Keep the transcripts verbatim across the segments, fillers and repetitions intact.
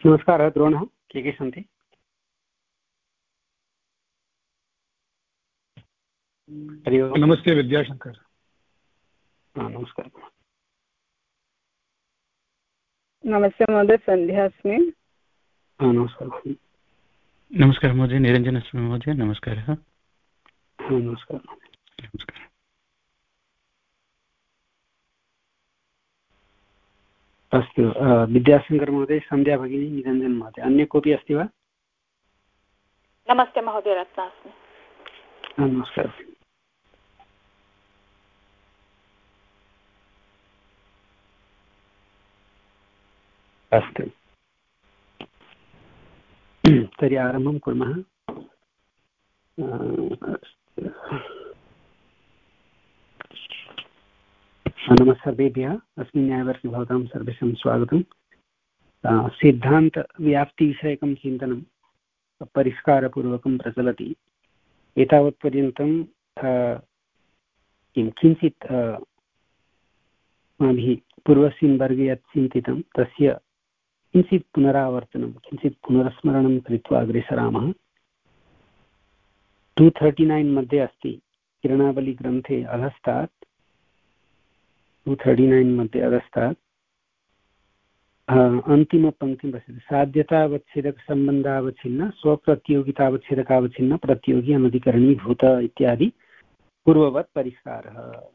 नमस्कारः द्रोणः, के के सन्ति? हरि ओम्। नमस्ते विद्याशंकर। नमस्कारः। नमस्ते महोदय, सन्ध्या अस्मि। नमस्कारः। नमस्कारः महोदय, निरञ्जन अस्मि महोदय। नमस्कारः। नमस्कारः। नमस्कारः। अस्तु, विद्याशंकर महोदय, सन्ध्या भगिनी, निरञ्जन महोदय, अन्य कोऽपि अस्ति वा? नमस्ते महोदय, रत्ना अस्मि। नमस्कारः। अस्तु, तर्हि आरम्भं कुर्मः। नमः सर्वेभ्यः। अस्मिन् न्यायवर्गे भवतां सर्वेषां स्वागतं। सिद्धान्तव्याप्तिविषयकं चिन्तनं परिष्कारपूर्वकं प्रचलति। एतावत्पर्यन्तं किं किञ्चित् अस्माभिः पूर्वस्मिन् वर्गे यत् चिन्तितं तस्य किञ्चित् पुनरावर्तनं, किञ्चित् पुनर्स्मरणं कृत्वा अग्रे सरामः। टु थर्टि नैन् मध्ये अस्ति किरणावलीग्रन्थे अधस्तात् टु थर्टि नैन् मध्ये अधस्तात् अन्तिमपङ्क्तिं पश्यति। साध्यतावच्छेदकसम्बन्धावच्छिन्न स्वप्रतियोगितावच्छेदकावच्छिन्न प्रतियोगी अनधिकरणीभूत इत्यादि पूर्ववत् परिष्कारः।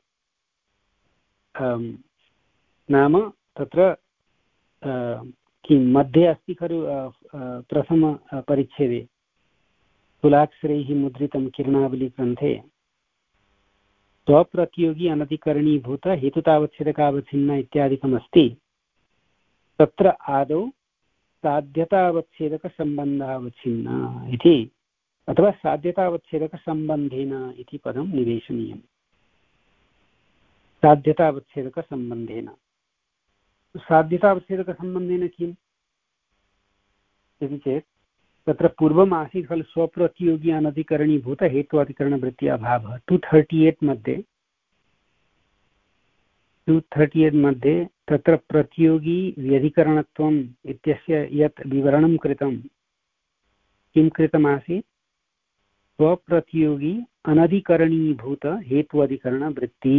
नाम तत्र किं मध्ये अस्ति खलु प्रथमपरिच्छेदे तुलाक्षरैः मुद्रितं किरणावलीग्रन्थे स्वप्रतियोगी अनधिकरणीभूत हेतुतावच्छेदकावच्छिन्न इत्यादिकमस्ति। तत्र आदौ साध्यतावच्छेदकसम्बन्धावच्छिन्न इति अथवा साध्यतावच्छेदकसम्बन्धेन इति पदं निवेशनीयम्। साध्यतावच्छेदकसम्बन्धेन साध्यतावच्छेदकसम्बन्धेन किम् इति चेत् तत्र पूर्वम् आसीत् खलु स्वप्रतियोगी अनधिकरणीभूत हेत्वाधिकरणवृत्ति अभावः। टु थर्टि एट् मध्ये टु थर्टि एट् मध्ये तत्र प्रतियोगी व्यधिकरणत्वम् इत्यस्य यत् विवरणं कृतं, किं कृतमासीत्? स्वप्रतियोगी अनधिकरणीभूत हेत्वाधिकरणवृत्ति।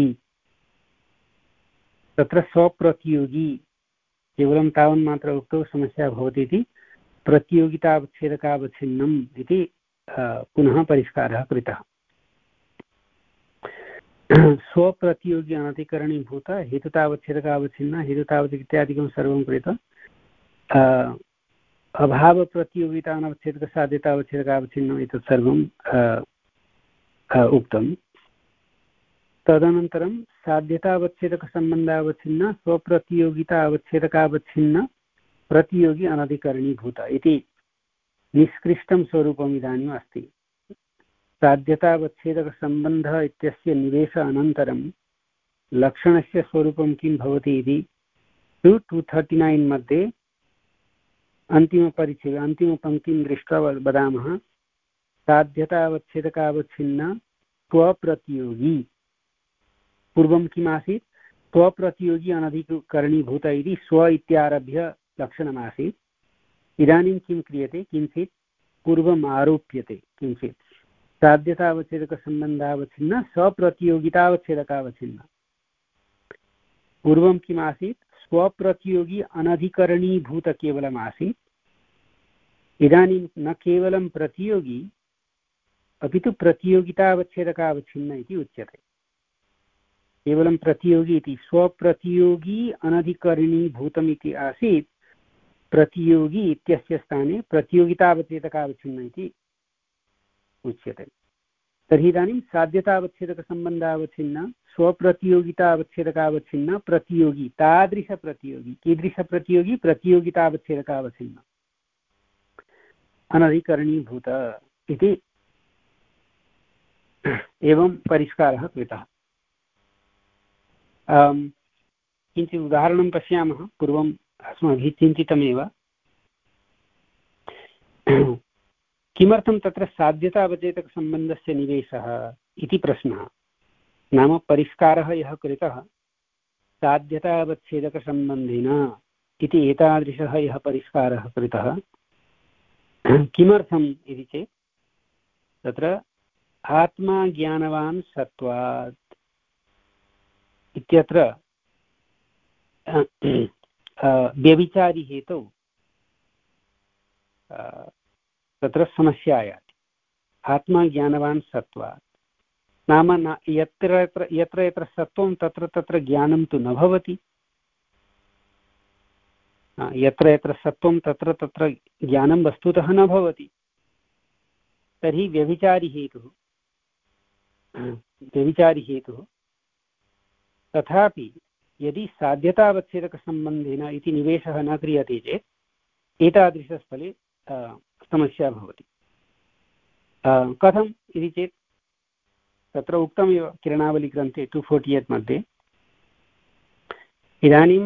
तत्र स्वप्रतियोगी केवलं तावन्मात्र उक्तौ समस्या भवति इति प्रतियोगितावच्छेदकावच्छिन्नम् इति पुनः परिष्कारः कृतः। स्वप्रतियोगी अनधिकरणीभूत हेतुतावच्छेदकावच्छिन्न हेतुतावत् इत्यादिकं सर्वं कृत अभावप्रतियोगिता अनवच्छेदकसाध्यतावच्छेदकावच्छिन्नम् एतत् सर्वं उक्तं। तदनन्तरं साध्यतावच्छेदकसम्बन्धावच्छिन्न स्वप्रतियोगिता अवच्छेदकावच्छिन्न प्रतियोगी अनधिकरणीभूत इति निष्कृष्टं स्वरूपम् इदानीम् अस्ति। साध्यतावच्छेदकसम्बन्धः इत्यस्य निवेश अनन्तरं लक्षणस्य स्वरूपं किं भवति इति टु टु थर्टि नैन् मध्ये अन्तिमपरिच्छेदे अन्तिमपङ्क्तिं दृष्ट्वा वदामः। साध्यतावच्छेदकावच्छिन्न स्वप्रतियोगी, पूर्वं किम् आसीत्? स्वप्रतियोगी अनधिकरणीभूत इति स्व इत्यारभ्य लक्षणमासीत्। इदानीं किं क्रियते? किञ्चित् पूर्वम् आरोप्यते। किञ्चित् साध्यतावच्छेदकसम्बन्धावच्छिन्न स्वप्रतियोगितावच्छेदकावच्छिन्न। पूर्वं किम् आसीत्? स्वप्रतियोगी अनधिकरणीभूत केवलम् आसीत्। इदानीं न केवलं प्रतियोगी अपि तु प्रतियोगितावच्छेदकावच्छिन्न इति उच्यते। केवलं प्रतियोगी इति स्वप्रतियोगी अनधिकरणीभूतम् इति आसीत्, प्रतियोगी इत्यस्य स्थाने प्रतियोगितावच्छेदकावच्छिन्न इति उच्यते। तर्हि इदानीं साध्यतावच्छेदकसम्बन्धावच्छिन्न स्वप्रतियोगितावच्छेदकावच्छिन्न प्रतियोगी तादृशप्रतियोगी। कीदृशप्रतियोगी? प्रतियोगितावच्छेदकावच्छिन्न अनधिकरणीभूत इति एवं परिष्कारः कृतः। किञ्चित् उदाहरणं पश्यामः। पूर्वम् अस्माभिः चिन्तितमेव। किमर्थं तत्र साध्यतावच्छेदकसम्बन्धस्य निवेशः इति प्रश्नः। नाम परिष्कारः यः कृतः साध्यतावच्छेदकसम्बन्धेन इति एतादृशः यः परिष्कारः कृतः किमर्थम् इति चेत् तत्र आत्मा ज्ञानवान् सत्त्वात् इत्यत्र व्यभिचारी हेतौ तत्र समस्या आयाति। आत्मा ज्ञानवान् सत्त्वात् नाम न यत्र यत्र यत्र यत्र सत्त्वं तत्र तत्र ज्ञानं तु न भवति। यत्र यत्र सत्त्वं तत्र तत्र ज्ञानं वस्तुतः न भवति। तर्हि व्यभिचारी हेतुः व्यभिचारी हेतुः तथापि यदि साध्यतावच्छेदकसम्बन्धेन इति निवेशः न क्रियते चेत् एतादृशस्थले समस्या भवति। कथम् इति चेत् तत्र उक्तमेव किरणावलीग्रन्थे टु फोर्टि एय्ट् मध्ये इदानीं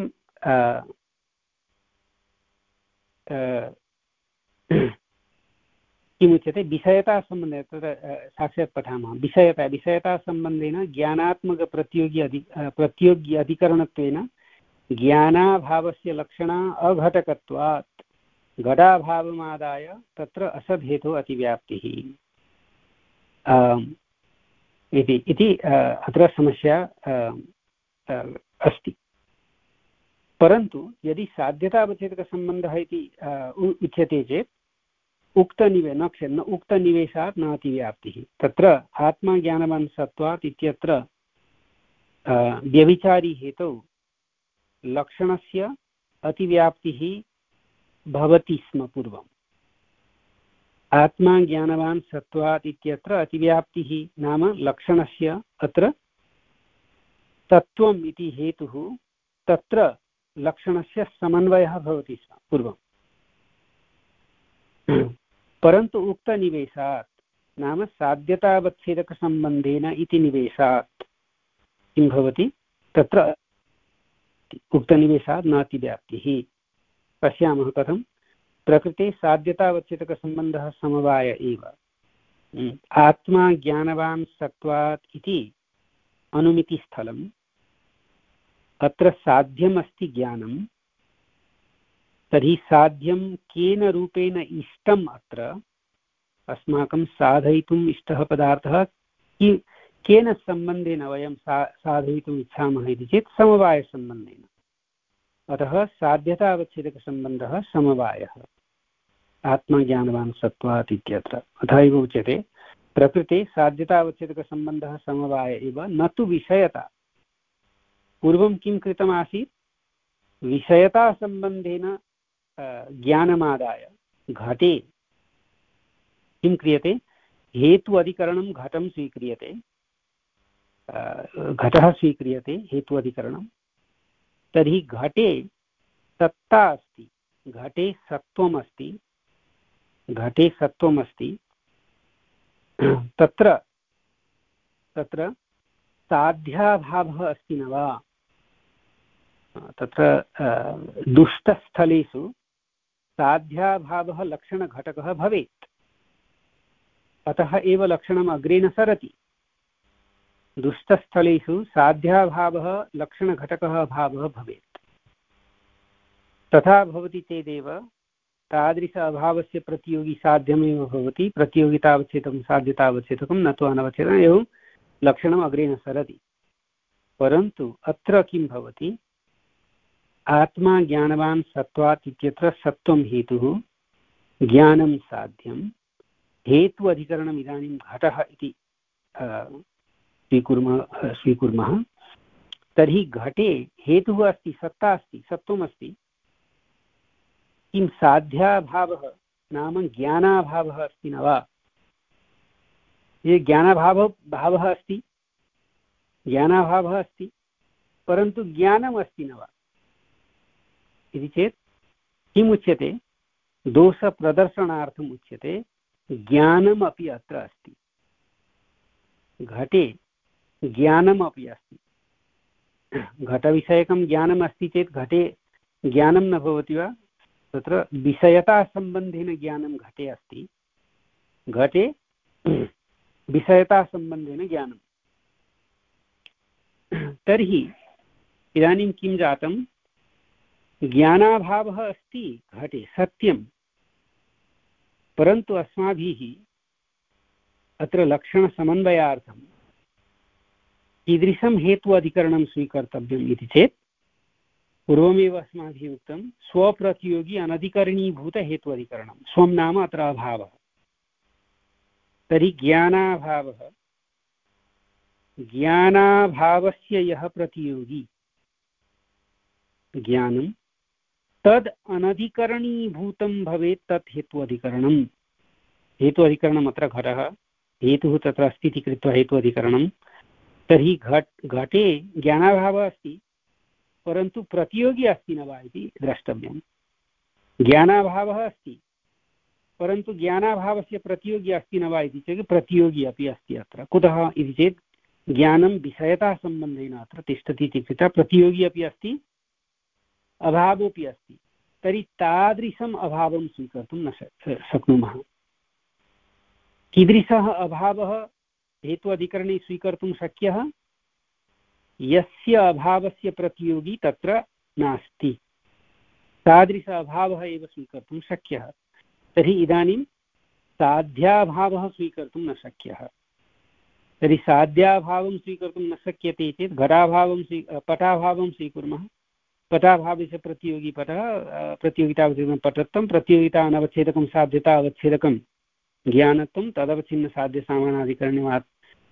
किमुच्यते विषयतासम्बन्धेन तत्र साक्षात् पठामः। विषयता विषयतासम्बन्धेन ज्ञानात्मकप्रतियोगी अधि प्रतियोगी अधिकरणत्वेन ज्ञानाभावस्य लक्षणा अघटकत्वात् घटाभावमादाय तत्र असद्हेतोः अतिव्याप्तिः इति इति अत्र समस्या अस्ति। परन्तु यदि साध्यतावच्छेदकसम्बन्धः इति उच्यते चेत् उक्तनिवे न न उक्तनिवेशात् न अतिव्याप्तिः। तत्र आत्माज्ञानवान् सत्त्वात् इत्यत्र व्यभिचारी हेतौ लक्षणस्य अतिव्याप्तिः भवति स्म पूर्वम्। आत्माज्ञानवान् सत्त्वात् इत्यत्र अतिव्याप्तिः नाम लक्षणस्य अत्र तत्त्वम् इति हेतुः तत्र लक्षणस्य समन्वयः भवति स्म पूर्वम्। परन्तु उक्तनिवेशात् नाम साध्यतावच्छेदकसम्बन्धेन इति निवेशात् किं भवति तत्र उक्तनिवेशात् नातिव्याप्तिः। पश्यामः कथं। प्रकृते साध्यतावच्छेदकसम्बन्धः समवाय एव। आत्मा ज्ञानवान् सत्त्वात् इति अनुमितिस्थलम्। अत्र साध्यमस्ति ज्ञानं। तर्हि साध्यं केन रूपेण इष्टम् अत्र अस्माकं साधयितुम् इष्टः पदार्थः कि केन सम्बन्धेन वयं सा साधयितुम् इच्छामः इति चेत् समवायसम्बन्धेन। अतः साध्यतावच्छेदकसम्बन्धः समवायः आत्मज्ञानवान् सत्त्वात् इत्यत्र। तथा एव उच्यते प्रकृते साध्यतावच्छेदकसम्बन्धः समवाय एव न तु विषयता। पूर्वं किं कृतमासीत् विषयतासम्बन्धेन ज्ञानमादाय घटे किं क्रियते हेतु अधिकरणं घटं स्वीक्रियते घटः स्वीक्रियते हेतु अधिकरणं। तर्हि घटे सत्ता अस्ति घटे सत्त्वम् अस्ति घटे सत्त्वम् अस्ति तत्र तत्र साध्याभावः अस्ति न वा। तत्र दुष्टस्थलेषु साध्याभावः लक्षणघटकः भवेत्। अतः एव लक्षणम् अग्रे न सरति। दुष्टस्थलेषु साध्याभावः लक्षणघटकः अभावः भवेत्। तथा भवति चेदेव तादृश अभावस्य प्रतियोगी साध्यमेव भवति। प्रतियोगितावच्छेदकं साध्यतावच्छेदकं न तु अनवच्छेदकम्। एवं लक्षणम् अग्रे न सरति। परन्तु अत्र किं भवति आत्मा ज्ञानवान् सत्त्वात् इत्यत्र सत्त्वं हेतुः ज्ञानं साध्यं हेतु अधिकरणम् इदानीं घटः इति स्वीकुर्मः स्वीकुर्मः। तर्हि घटे हेतुः अस्ति सत्ता अस्ति सत्त्वम् अस्ति। किं साध्याभावः नाम ज्ञानाभावः अस्ति न वा। ये ज्ञानाभावः भावः अस्ति ज्ञानाभावः अस्ति परन्तु ज्ञानम् अस्ति न वा इति चेत् किम् उच्यते दोषप्रदर्शनार्थम् उच्यते ज्ञानम् अपि अत्र अस्ति। घटे ज्ञानम् अपि अस्ति। घटविषयकं ज्ञानम् अस्ति चेत् घटे ज्ञानं न भवति वा। तत्र विषयतासम्बन्धेन ज्ञानं घटे अस्ति घटे विषयतासम्बन्धेन ज्ञानं। तर्हि इदानीं किं जातं ज्ञानाभावः अस्ति घटे सत्यं, परन्तु अस्माभिः अत्र लक्षणसमन्वयार्थं कीदृशं हेतु अधिकरणं स्वीकर्तव्यम् इति चेत् पूर्वमेव अस्माभिः उक्तं स्वप्रतियोगी अनधिकरणीभूतहेतु अधिकरणं। स्वं नाम अत्र अभावः। तर्हि ज्ञानाभावः, ज्ञानाभावस्य यः प्रतियोगी ज्ञानं तद् अनधिकरणीभूतं भवेत्, तत् हेतु अधिकरणं। हेतु अधिकरणम् अत्र घटः, हेतुः तत्र अस्ति इति कृत्वा हेतु अधिकरणं। तर्हि घट घटे ज्ञानाभावः अस्ति, परन्तु प्रतियोगी अस्ति न वा इति द्रष्टव्यं। ज्ञानाभावः अस्ति, परन्तु ज्ञानाभावस्य प्रतियोगी अस्ति न वा इति चेत् प्रतियोगी अपि अस्ति अत्र। कुतः इति चेत् ज्ञानं विषयतासम्बन्धेन अत्र तिष्ठति इति कृत्वा प्रतियोगी अपि अस्ति, अभावोऽपि अस्ति। तर्हि तादृशम् अभावं स्वीकर्तुं न शक्नुमः। कीदृशः अभावः हेतु अधिकरणे स्वीकर्तुं शक्यः? यस्य अभावस्य प्रतियोगी तत्र नास्ति, तादृश अभावः एव स्वीकर्तुं शक्यः। तर्हि इदानीं साध्याभावः स्वीकर्तुं न शक्यः। तर्हि साध्याभावं स्वीकर्तुं न शक्यते चेत् घटाभावं स्वी पटाभावं स्वीकुर्मः। पटाभावस्य प्रतियोगी पटः, प्रतियोगितावच्छेदकं पटत्वं, प्रतियोगिता अनवच्छेदकं साध्यता अवच्छेदकं ज्ञानत्वं, तदवच्छिन्नसाध्यसामानाधिकरणे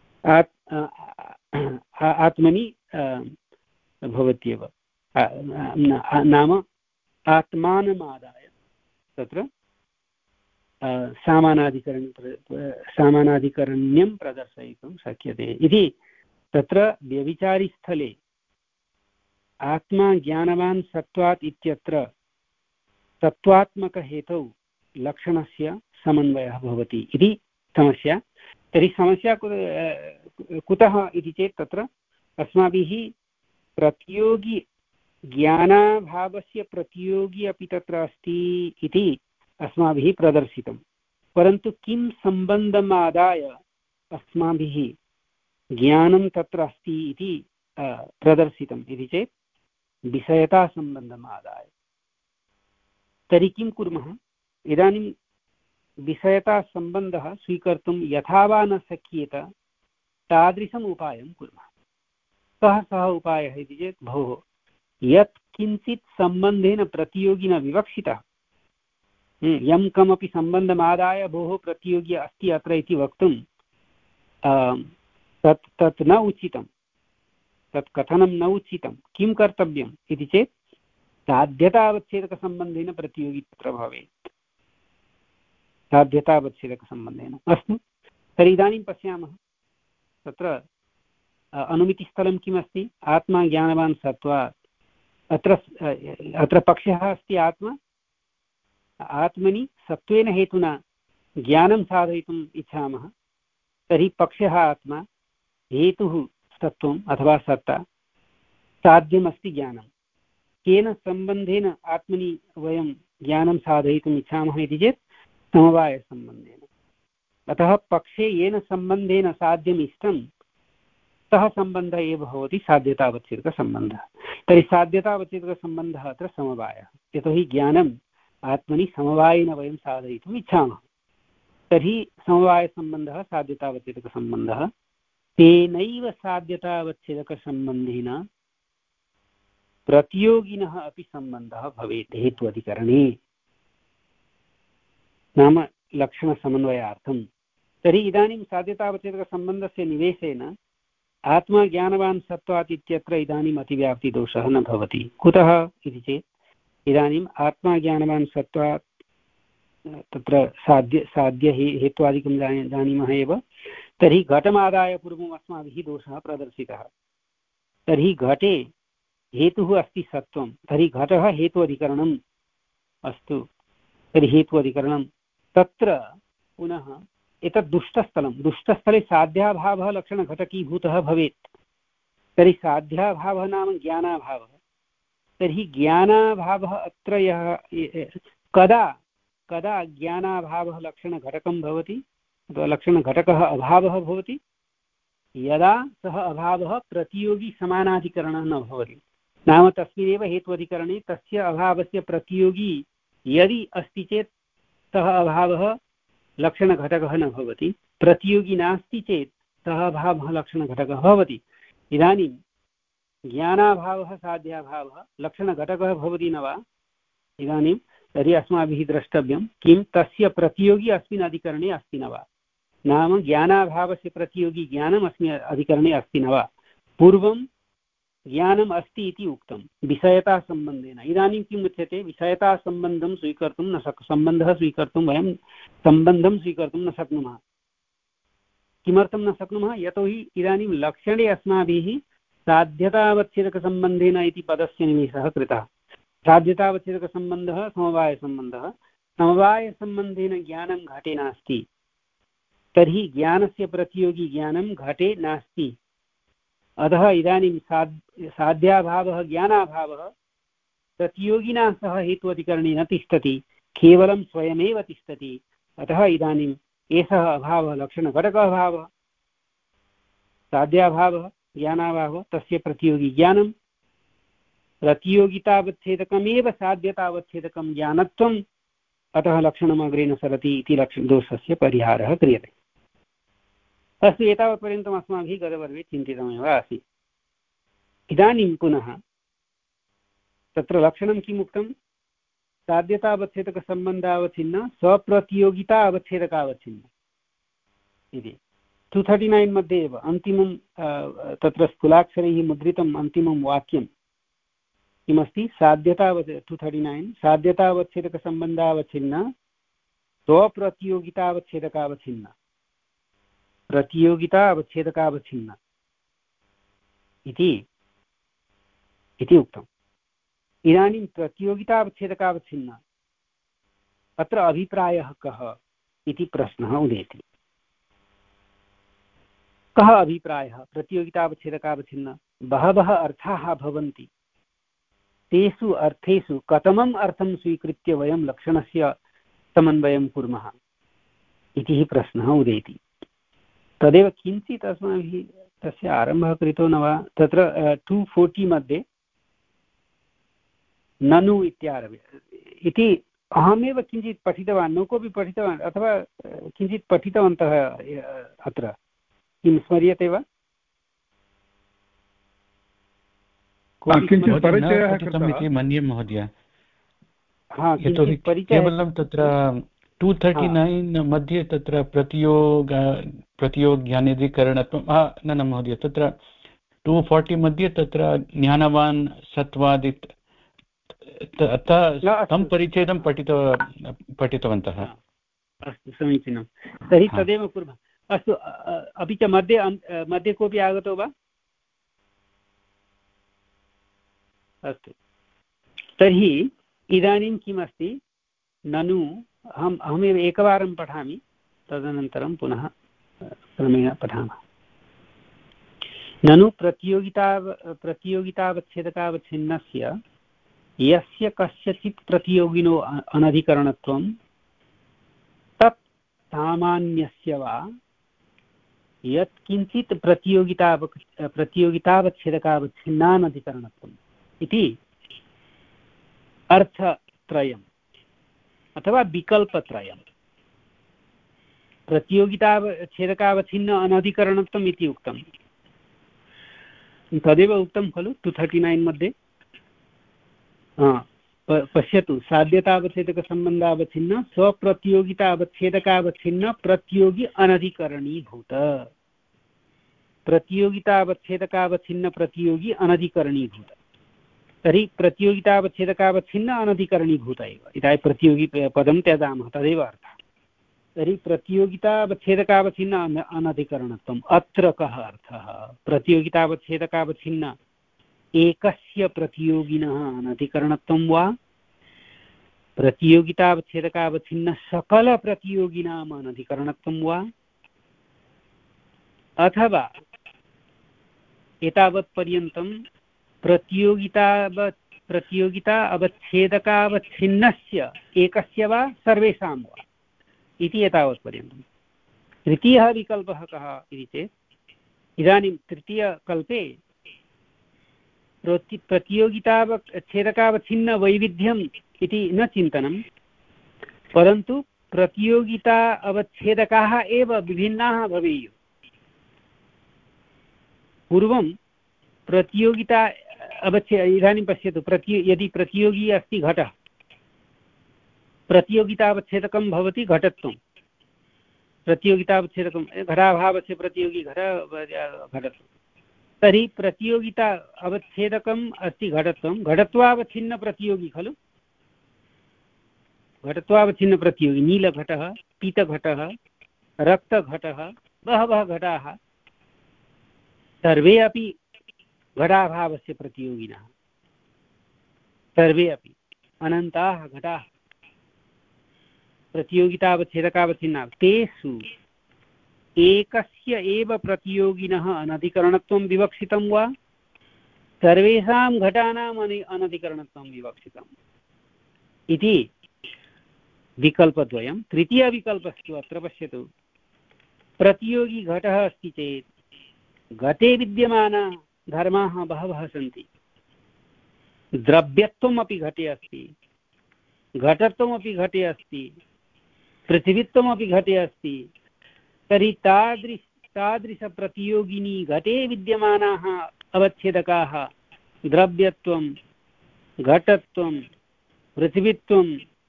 आत्मनि भवत्येव। नाम आत्मानमादाय तत्र सामानाधिकरण सामानाधिकरण्यं प्रदर्शयितुं शक्यते इति। तत्र व्यभिचारिस्थले आत्मा ज्ञानवान् सत्त्वात् इत्यत्र सत्त्वात्मकहेतौ लक्षणस्य समन्वयः भवति इति समस्या। तर्हि समस्या कुतः इति चेत् तत्र अस्माभिः प्रतियोगी ज्ञानाभावस्य प्रतियोगी अपि तत्र अस्ति इति अस्माभिः प्रदर्शितं, परन्तु किं सम्बन्धम् आदाय अस्माभिः ज्ञानं तत्र अस्ति इति प्रदर्शितम् इति चेत् विषयतासम्बन्धम् आदाय। तर्हि किं कुर्मः? इदानीं विषयतासम्बन्धः स्वीकर्तुं यथा वा न शक्येत तादृशम् उपायं कुर्मः। कः सः उपायः इति चेत् भोः यत् किञ्चित् सम्बन्धेन प्रतियोगिना विवक्षितः, यं कमपि सम्बन्धमादाय भोः प्रतियोगी अस्ति अत्र इति वक्तुं तत् तत् न उचितं, तत् कथनं न उचितं। किं कर्तव्यम् इति चेत् साध्यतावच्छेदकसम्बन्धेन प्रतियोगी तत्र भवेत्, साध्यतावच्छेदकसम्बन्धेन। अस्तु, तर्हि इदानीं पश्यामः तत्र अनुमितिस्थलं किमस्ति? आत्मा ज्ञानवान् सत्त्वात्। अत्र अत्र पक्षः अस्ति आत्मा। आत्मनि सत्त्वेन हेतुना ज्ञानं साधयितुम् इच्छामः, तर्हि पक्षः आत्मा, हेतुः सत्त्वम् अथवा सत्ता, साध्यमस्ति ज्ञानं। केन सम्बन्धेन आत्मनि वयं ज्ञानं साधयितुम् इच्छामः इति चेत् समवायसम्बन्धेन। अतः पक्षे येन सम्बन्धेन साध्यम् इष्टं सः सम्बन्धः एव भवति साध्यतावच्छेदकसम्बन्धः। तर्हि साध्यतावच्छेदकसम्बन्धः अत्र समवायः, यतोहि ज्ञानम् आत्मनि समवायेन वयं साधयितुम् इच्छामः। तर्हि समवायसम्बन्धः साध्यतावच्छेदकसम्बन्धः। तेनैव साध्यतावच्छेदकसम्बन्धेन प्रतियोगिनः अपि सम्बन्धः भवेत् हेतु अधिकरणे, नाम लक्षणसमन्वयार्थं। तर्हि इदानीं साध्यतावच्छेदकसम्बन्धस्य निवेशेन आत्मा ज्ञानवान् सत्त्वात् इत्यत्र इदानीम् अतिव्याप्तिदोषः न भवति। कुतः इति चेत् इदानीम् आत्मा ज्ञानवान् सत्त्वात् तत्र साध्य साध्य हेत्वादिकं जानीमः एव। तर्हि घटमादाय पूर्वम् अस्माभिः दोषः प्रदर्शितः। तर्हि घटे हेतुः अस्ति सत्त्वं, तर्हि घटः हेतु अधिकरणम्। अस्तु, तर्हि हेतु अधिकरणं तत्र पुनः एतत् दुष्टस्थलं, दुष्टस्थले साध्याभावः लक्षणघटकीभूतः भवेत्। तर्हि साध्याभावः नाम ज्ञानाभावः। तर्हि ज्ञानाभावः अत्र यः कदा कदा ज्ञानाभावः लक्षणघटकं भवति अथवा लक्षणघटकः अभावः भवति? यदा सः अभावः प्रतियोगी समानाधिकरणः न भवति, नाम तस्मिन्नेव हेत्वधिकरणे तस्य अभावस्य प्रतियोगी यदि अस्ति चेत् सः अभावः लक्षणघटकः न भवति, प्रतियोगी नास्ति चेत् सः अभावः लक्षणघटकः भवति। इदानीं ज्ञानाभावः साध्याभावः लक्षणघटकः भवति न वा? इदानीं तर्हि अस्माभिः द्रष्टव्यं किं तस्य प्रतियोगी अस्मिन् अधिकरणे अस्ति न वा, नाम ज्ञानाभावस्य प्रतियोगी ज्ञानम् अस्मिन् अधिकरणे अस्ति न वा। पूर्वं ज्ञानम् अस्ति इति उक्तं विषयतासम्बन्धेन, इदानीं किम् उच्यते, विषयतासम्बन्धं स्वीकर्तुं न शक् सम्बन्धः स्वीकर्तुं वयं सम्बन्धं स्वीकर्तुं न शक्नुमः। किमर्थं न शक्नुमः? यतोहि इदानीं लक्षणे अस्माभिः साध्यतावच्छेदकसम्बन्धेन इति पदस्य निवेशः कृतः। साध्यतावच्छेदकसम्बन्धः समवायसम्बन्धः, समवायसम्बन्धेन ज्ञानं घटे नास्ति, तर्हि ज्ञानस्य प्रतियोगी ज्ञानं घटे नास्ति। अतः इदानीं साध् साध्याभावः ज्ञानाभावः प्रतियोगिना सह हेत्वधिकरणे न तिष्ठति, केवलं स्वयमेव तिष्ठति। अतः इदानीम् एषः अभावः लक्षणघटकः अभावः, साध्याभावः ज्ञानाभावः, तस्य प्रतियोगी ज्ञानं, प्रतियोगितावच्छेदकमेव साध्यतावच्छेदकं ज्ञानत्वम्, अतः लक्षणम् अग्रे न सरति इति लक्षणदोषस्य परिहारः क्रियते। अस्तु, एतावत्पर्यन्तम् अस्माभिः गतपर्वे चिन्तितमेव आसीत्। इदानीं पुनः तत्र लक्षणं किम् उक्तं? साध्यतावच्छेदकसम्बन्धावच्छिन्न स्वप्रतियोगिता अवच्छेदकावच्छिन्न इति टु थर्टि नैन् मध्ये एव अन्तिमं तत्र स्थूलाक्षरैः मुद्रितम् अन्तिमं वाक्यं किमस्ति? साध्यतावच् टु थर्टि नैन् साध्यतावच्छेदकसम्बन्धावच्छिन्न स्वप्रतियोगितावच्छेदकावच्छिन्न, प्रतियोगिता अवच्छेदकावच्छिन्न इति इति उक्तम्। इदानीं प्रतियोगितावच्छेदकावच्छिन्न अत्र अभिप्रायः कः इति प्रश्नः उदेति। कः अभिप्रायः? प्रतियोगितावच्छेदकावच्छिन्न बहवः अर्थाः भवन्ति, तेषु अर्थेषु कथमम् अर्थं स्वीकृत्य वयं लक्षणस्य समन्वयं कुर्मः इति प्रश्नः उदेति। तदेव किञ्चित् अस्माभिः तस्य आरम्भः कृतो न वा? तत्र टु फोर्टि मध्ये ननु इत्यारभ्य इति अहमेव किञ्चित् पठितवान्, न कोऽपि पठितवान् अथवा किञ्चित् पठितवन्तः अत्र, किं स्मर्यते वा? मन्ये महोदय, केवलं तत्र टु थर्टि नैन् मध्ये तत्र प्रतियोग प्रतियोग्यानिधिकरणत्वं न न महोदय, तत्र टु फोर्टि मध्ये तत्र ज्ञानवान् सत्त्वादित् तं परिच्छेदं पठित पठितवन्तः। अस्तु, समीचीनं। तर्हि तदेव कुर्मः। अस्तु, अपि च मध्ये मध्ये कोऽपि आगतो वा? अस्तु, तर्हि इदानीं किमस्ति? ननु अहम् अहमेव एकवारं पठामि, तदनन्तरं पुनः क्रमेण पठामः। ननु प्रतियोगिता प्रतियोगितावच्छेदकावच्छिन्नस्य यस्य कस्यचित् प्रतियोगिनो अनधिकरणत्वं तत् सामान्यस्य वा यत् किञ्चित् प्रतियोगिता प्रतियोगितावच्छेदकावच्छिन्नानधिकरणत्वम् इति अर्थत्रयम् अथवा विकल्पत्रयम्। प्रतियोगितावच्छेदकावच्छिन्न अनधिकरणत्वम् इति उक्तं, तदेव उक्तं खलु टु थर्टि नैन् मध्ये। पश्यतु, साध्यतावच्छेदकसम्बन्धावच्छिन्न स्वप्रतियोगितावच्छेदकावच्छिन्न प्रतियोगी अनधिकरणीभूत, प्रतियोगितावच्छेदकावच्छिन्न प्रतियोगी अनधिकरणीभूत। तर्हि प्रतियोगितावच्छेदकावच्छिन्न अनधिकरणीभूत एव, इदानीं प्रतियोगी पदं त्यजामः, तदेव अर्थः। तर्हि प्रतियोगितावच्छेदकावच्छिन्न अनधिकरणत्वम् अत्र कः अर्थः? प्रतियोगितावच्छेदकावच्छिन्न एकस्य प्रतियोगिनः अनधिकरणत्वं वा प्रतियोगितावच्छेदकावच्छिन्न सकलप्रतियोगिनाम् अनधिकरणत्वं वा अथवा एतावत्पर्यन्तं प्रतियोगिताव प्रतियोगिता अवच्छेदकावच्छिन्नस्य एकस्य वा सर्वेषां वा इति एतावत्पर्यन्तं। तृतीयः विकल्पः कः इति चेत् इदानीं तृतीयकल्पे प्रति प्रतियोगितावच्छेदकावच्छिन्नवैविध्यम् इति न चिन्तनं, परन्तु प्रतियोगिता अवच्छेदकाः एव विभिन्नाः भवेयुः। पूर्वं प्रतियोगिता अवच्छे इदानीं पश्यतु, प्रति यदि प्रतियोगी अस्ति घटः, प्रतियोगितावच्छेदकं भवति घटत्वं, प्रतियोगितावच्छेदकं घटाभावस्य प्रतियोगी घट घटत्वं, तर्हि प्रतियोगिता अवच्छेदकम् अस्ति घटत्वं, घटत्वावच्छिन्नप्रतियोगी खलु, घटत्वावच्छिन्नप्रतियोगी नीलघटः, पीतघटः, रक्तघटः, बहवः घटाः, सर्वे अपि घटाभावस्य प्रतियोगिनः, सर्वे अपि अनन्ताः घटाः प्रतियोगितावच्छेदकावच्छिन्नाः। तेषु एकस्य एव प्रतियोगिनः अनधिकरणत्वं विवक्षितं वा सर्वेषां घटानाम् अनधिकरणत्वं विवक्षितम् इति विकल्पद्वयं। तृतीयविकल्पस्तु अत्र पश्यतु, प्रतियोगी घटः अस्ति चेत् घटे विद्यमानाः धर्माः बहवः सन्ति, द्रव्यत्वमपि घटे अस्ति, घटत्वमपि घटे अस्ति, पृथिवीत्वमपि घटे अस्ति, तर्हि तादृश तादृशप्रतियोगिनी घटे विद्यमानाः अवच्छेदकाः द्रव्यत्वं, घटत्वं, पृथिवीत्वं,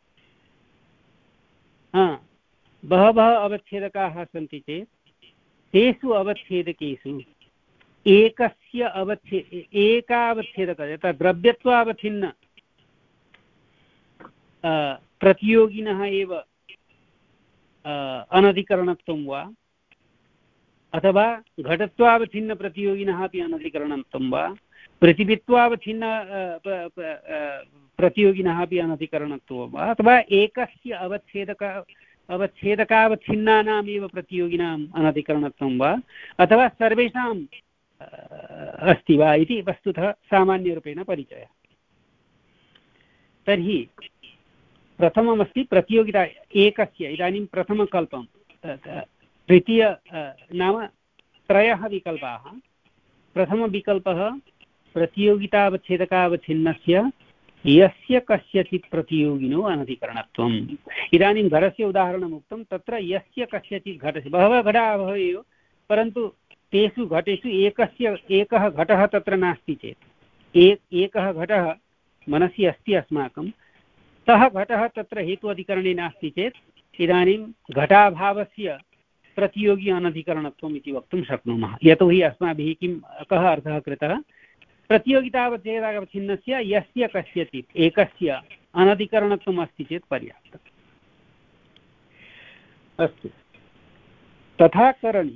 बहवः अवच्छेदकाः सन्ति चेत् तेषु अवच्छेदकेषु एकस्य अवच्छे एकावच्छेदक यथा द्रव्यत्वावच्छिन्न प्रतियोगिनः एव अनधिकरणत्वं वा अथवा घटत्वावच्छिन्नप्रतियोगिनः अपि अनधिकरणत्वं वा पृथिवीत्वावच्छिन्न प्रतियोगिनः अपि अनधिकरणत्वं वा अथवा एकस्य अवच्छेदक अवच्छेदकावच्छिन्नानामेव प्रतियोगिनाम् अनधिकरणत्वं वा अथवा सर्वेषाम् अस्ति वा इति वस्तुतः सामान्यरूपेण परिचयः। तर्हि प्रथममस्ति प्रतियोगिता एकस्य, इदानीं प्रथमकल्पं, द्वितीय नाम त्रयः विकल्पाः। प्रथमविकल्पः प्रतियोगितावच्छेदकावच्छिन्नस्य यस्य कस्यचित् प्रतियोगिनो अनधिकरणत्वम्। इदानीं घटस्य उदाहरणम् उक्तं, तत्र यस्य कस्यचित् घटस्य बहवः घटाः भवेयुः, परन्तु तेषु घटेषु एकस्य एकः घटः तत्र नास्ति चेत्, एक एकः घटः मनसि अस्ति अस्माकं, सः घटः तत्र हेतु अधिकरणे नास्ति चेत् इदानीं घटाभावस्य प्रतियोगी अनधिकरणत्वम् इति वक्तुं शक्नुमः। यतोहि अस्माभिः किं कः अर्थः कृतः, प्रतियोगितावच्छेदकावच्छिन्नस्य यस्य कस्यचित् एकस्य अनधिकरणत्वम् अस्ति चेत् पर्याप्तम्। अस्तु, तथा करणे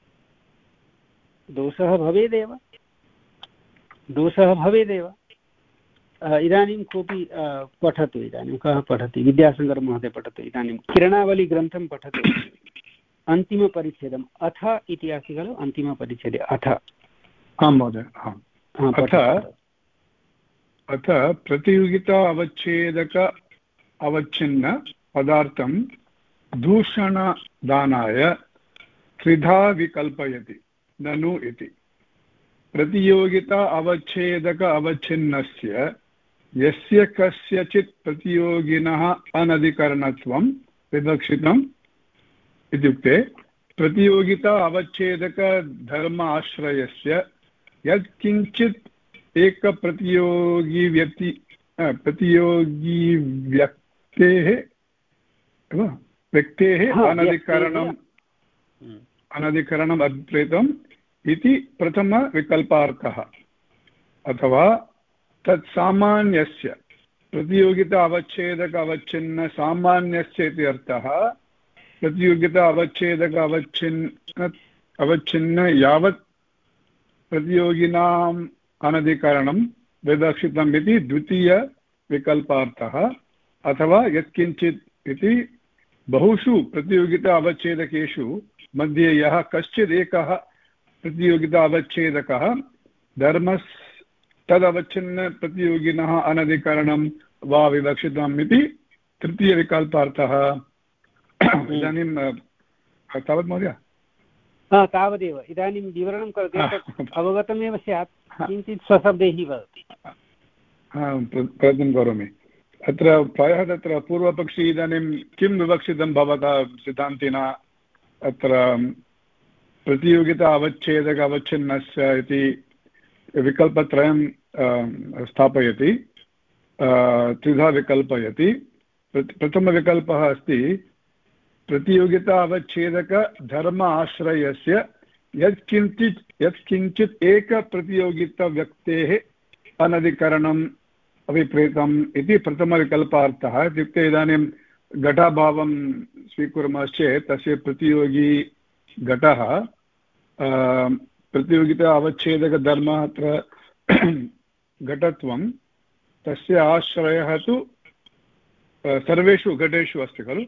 दोषः भवेदेव, दोषः भवेदेव। इदानीं कोऽपि पठतु, इदानीं कः पठति, विद्यासागरः महोदय पठतु, इदानीं किरणावलीग्रन्थं पठतु, अन्तिमपरिच्छेदम् अथ इति अस्ति खलु, अन्तिमपरिच्छेदे अथ। आं महोदय, आम्। अथ अथ प्रतियोगिता अवच्छेदक अवच्छिन्न पदार्थं दूषणदानाय त्रिधा विकल्पयति, ननु इति। प्रतियोगिता अवच्छेदक अवच्छिन्नस्य यस्य कस्यचित् प्रतियोगिनः अनधिकरणत्वं विवक्षितम् इत्युक्ते प्रतियोगिता अवच्छेदक धर्म आश्रयस्य यत्किञ्चित् एकप्रतियोगी व्यक्ति प्रतियोगी व्यक्तेः व्यक्तेः अनधिकरणम् अनधिकरणम् अभिप्रेतम् इति प्रथमविकल्पार्थः। अथवा तत् सामान्यस्य प्रतियोगिता अवच्छेदक अवच्छिन्न सामान्यस्य इति अर्थः। प्रतियोगिता अवच्छेदक अवच्छिन्न अवच्छिन्न यावत् प्रतियोगिनाम् अनधिकरणं विवक्षितम् इति द्वितीयविकल्पार्थः। अथवा यत्किञ्चित् इति बहुषु प्रतियोगिता अवच्छेदकेषु मध्ये यः कश्चित् एकः प्रतियोगिता अवच्छेदकः धर्मस् तदवच्छिन्न प्रतियोगिनः अनधिकरणं वा विवक्षितम् इति तृतीयविकल्पार्थः। इदानीं तावत् महोदय। तावदेव इदानीं विवरणं करोति एतत् अवगतमेव स्यात् किञ्चित् स्वशब्दैः वदति प्रयत्नं करोमि अत्र प्रायः तत्र पूर्वपक्षी इदानीं किं विवक्षितं भवता सिद्धान्तिना अत्र प्रतियोगिता अवच्छेदक अवच्छिन्नस्य इति विकल्पत्रयं स्थापयति त्रिधा विकल्पयति प्रथमविकल्पः अस्ति प्रतियोगिता अवच्छेदक धर्म आश्रयस्य यत्किञ्चित् यत्किञ्चित् एकप्रतियोगितव्यक्तेः अनधिकरणम् अभिप्रेतम् इति प्रथमविकल्पार्थः इत्युक्ते इदानीं घटाभावं स्वीकुर्मश्चेत् तस्य प्रतियोगी घटः प्रतियोगिता अवच्छेदकधर्मः अत्र घटत्वं तस्य आश्रयः तु सर्वेषु घटेषु अस्ति खलु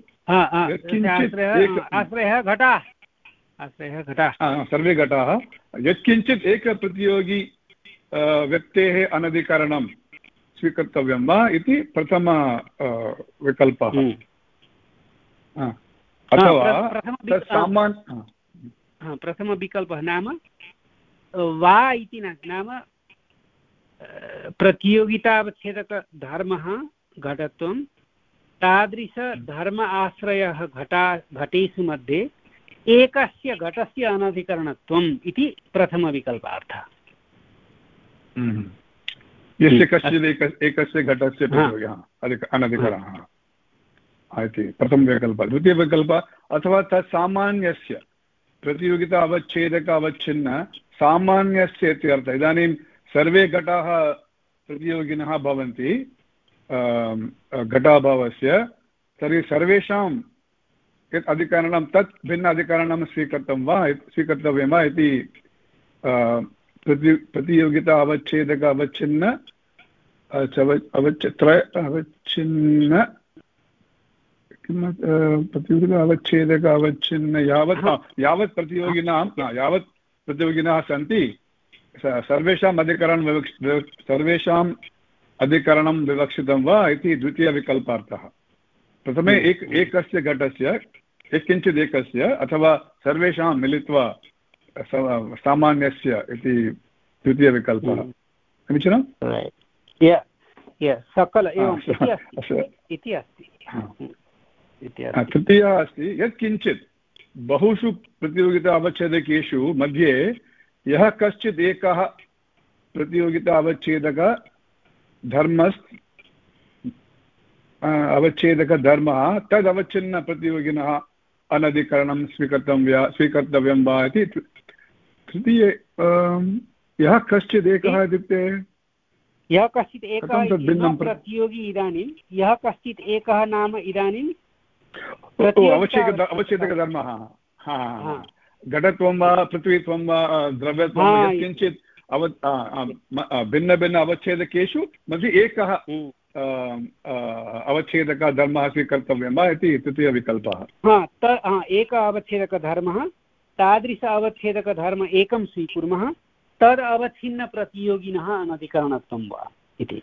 आश्रयः घटाः आश्रयः घटाः सर्वे घटाः यत्किञ्चित् एकप्रतियोगी व्यक्तेः अनधिकरणं स्वीकर्तव्यं वा इति प्रथम विकल्पः अथवा तत् सामान्य प्रथमविकल्पः नाम वा इति न नाम प्रतियोगितावच्छेदकधर्मः घटत्वं तादृशधर्म आश्रयः घटा घटेषु मध्ये एकस्य घटस्य अनधिकरणत्वम् इति प्रथमविकल्पार्थः यस्य कश्चित् एकस्य घटस्य अनधिकरणः इति प्रथमविकल्पः द्वितीयविकल्पः अथवा तत् सामान्यस्य प्रतियोगिता अवच्छेदक अवच्छिन्न सामान्यस्य इत्यर्थः इदानीं सर्वे घटाः प्रतियोगिनः भवन्ति घटाभावस्य तर्हि सर्वेषां यत् अधिकरणं तत् भिन्न अधिकरणं स्वीकृतं वा स्वीकर्तव्यं वा इति प्रति प्रतियोगिता अवच्छेदक अवच्छिन्न अवच्छ त्रय अवच्छिन्न किं प्रतियोगिता अवच्छेदक अवच्छिन्न यावत् यावत् प्रतियोगिनां यावत् प्रतियोगिनः सन्ति सर्वेषाम् अधिकरणं विवक्ष सर्वेषाम् अधिकरणं विवक्षितं वा इति द्वितीयविकल्पार्थः प्रथमे एक एकस्य घटस्य यत्किञ्चित् एकस्य अथवा सर्वेषां मिलित्वा सामान्यस्य इति द्वितीयविकल्पः समीचीनं सकल इति अस्ति तृतीयः अस्ति यत्किञ्चित् बहुषु प्रतियोगिता अवच्छेदकेषु मध्ये यः कश्चित् एकः प्रतियोगिता अवच्छेदक धर्मस् अवच्छेदकधर्मः तदवच्छिन्न प्रतियोगिनः अनधिकरणं स्वीकर्तव्या स्वीकर्तव्यं वा इति तृतीये यः कश्चित् एकः इत्युक्ते यः कश्चित् एकः प्रतियोगी इदानीं यः कश्चित् एकः नाम इदानीं अवच्छेद अवच्छेदकधर्मः घटत्वं वा पृथ्वीत्वं वा द्रव्यत्वं वा यत्किञ्चित् अव भिन्नभिन्न अवच्छेदकेषु मध्ये एकः अवच्छेदकधर्मः स्वीकर्तव्यं वा इति तृतीयविकल्पः एक अवच्छेदकधर्मः तादृश अवच्छेदकधर्म एकं स्वीकुर्मः तद् अवच्छिन्नप्रतियोगिनः अनधिकरणत्वं वा इति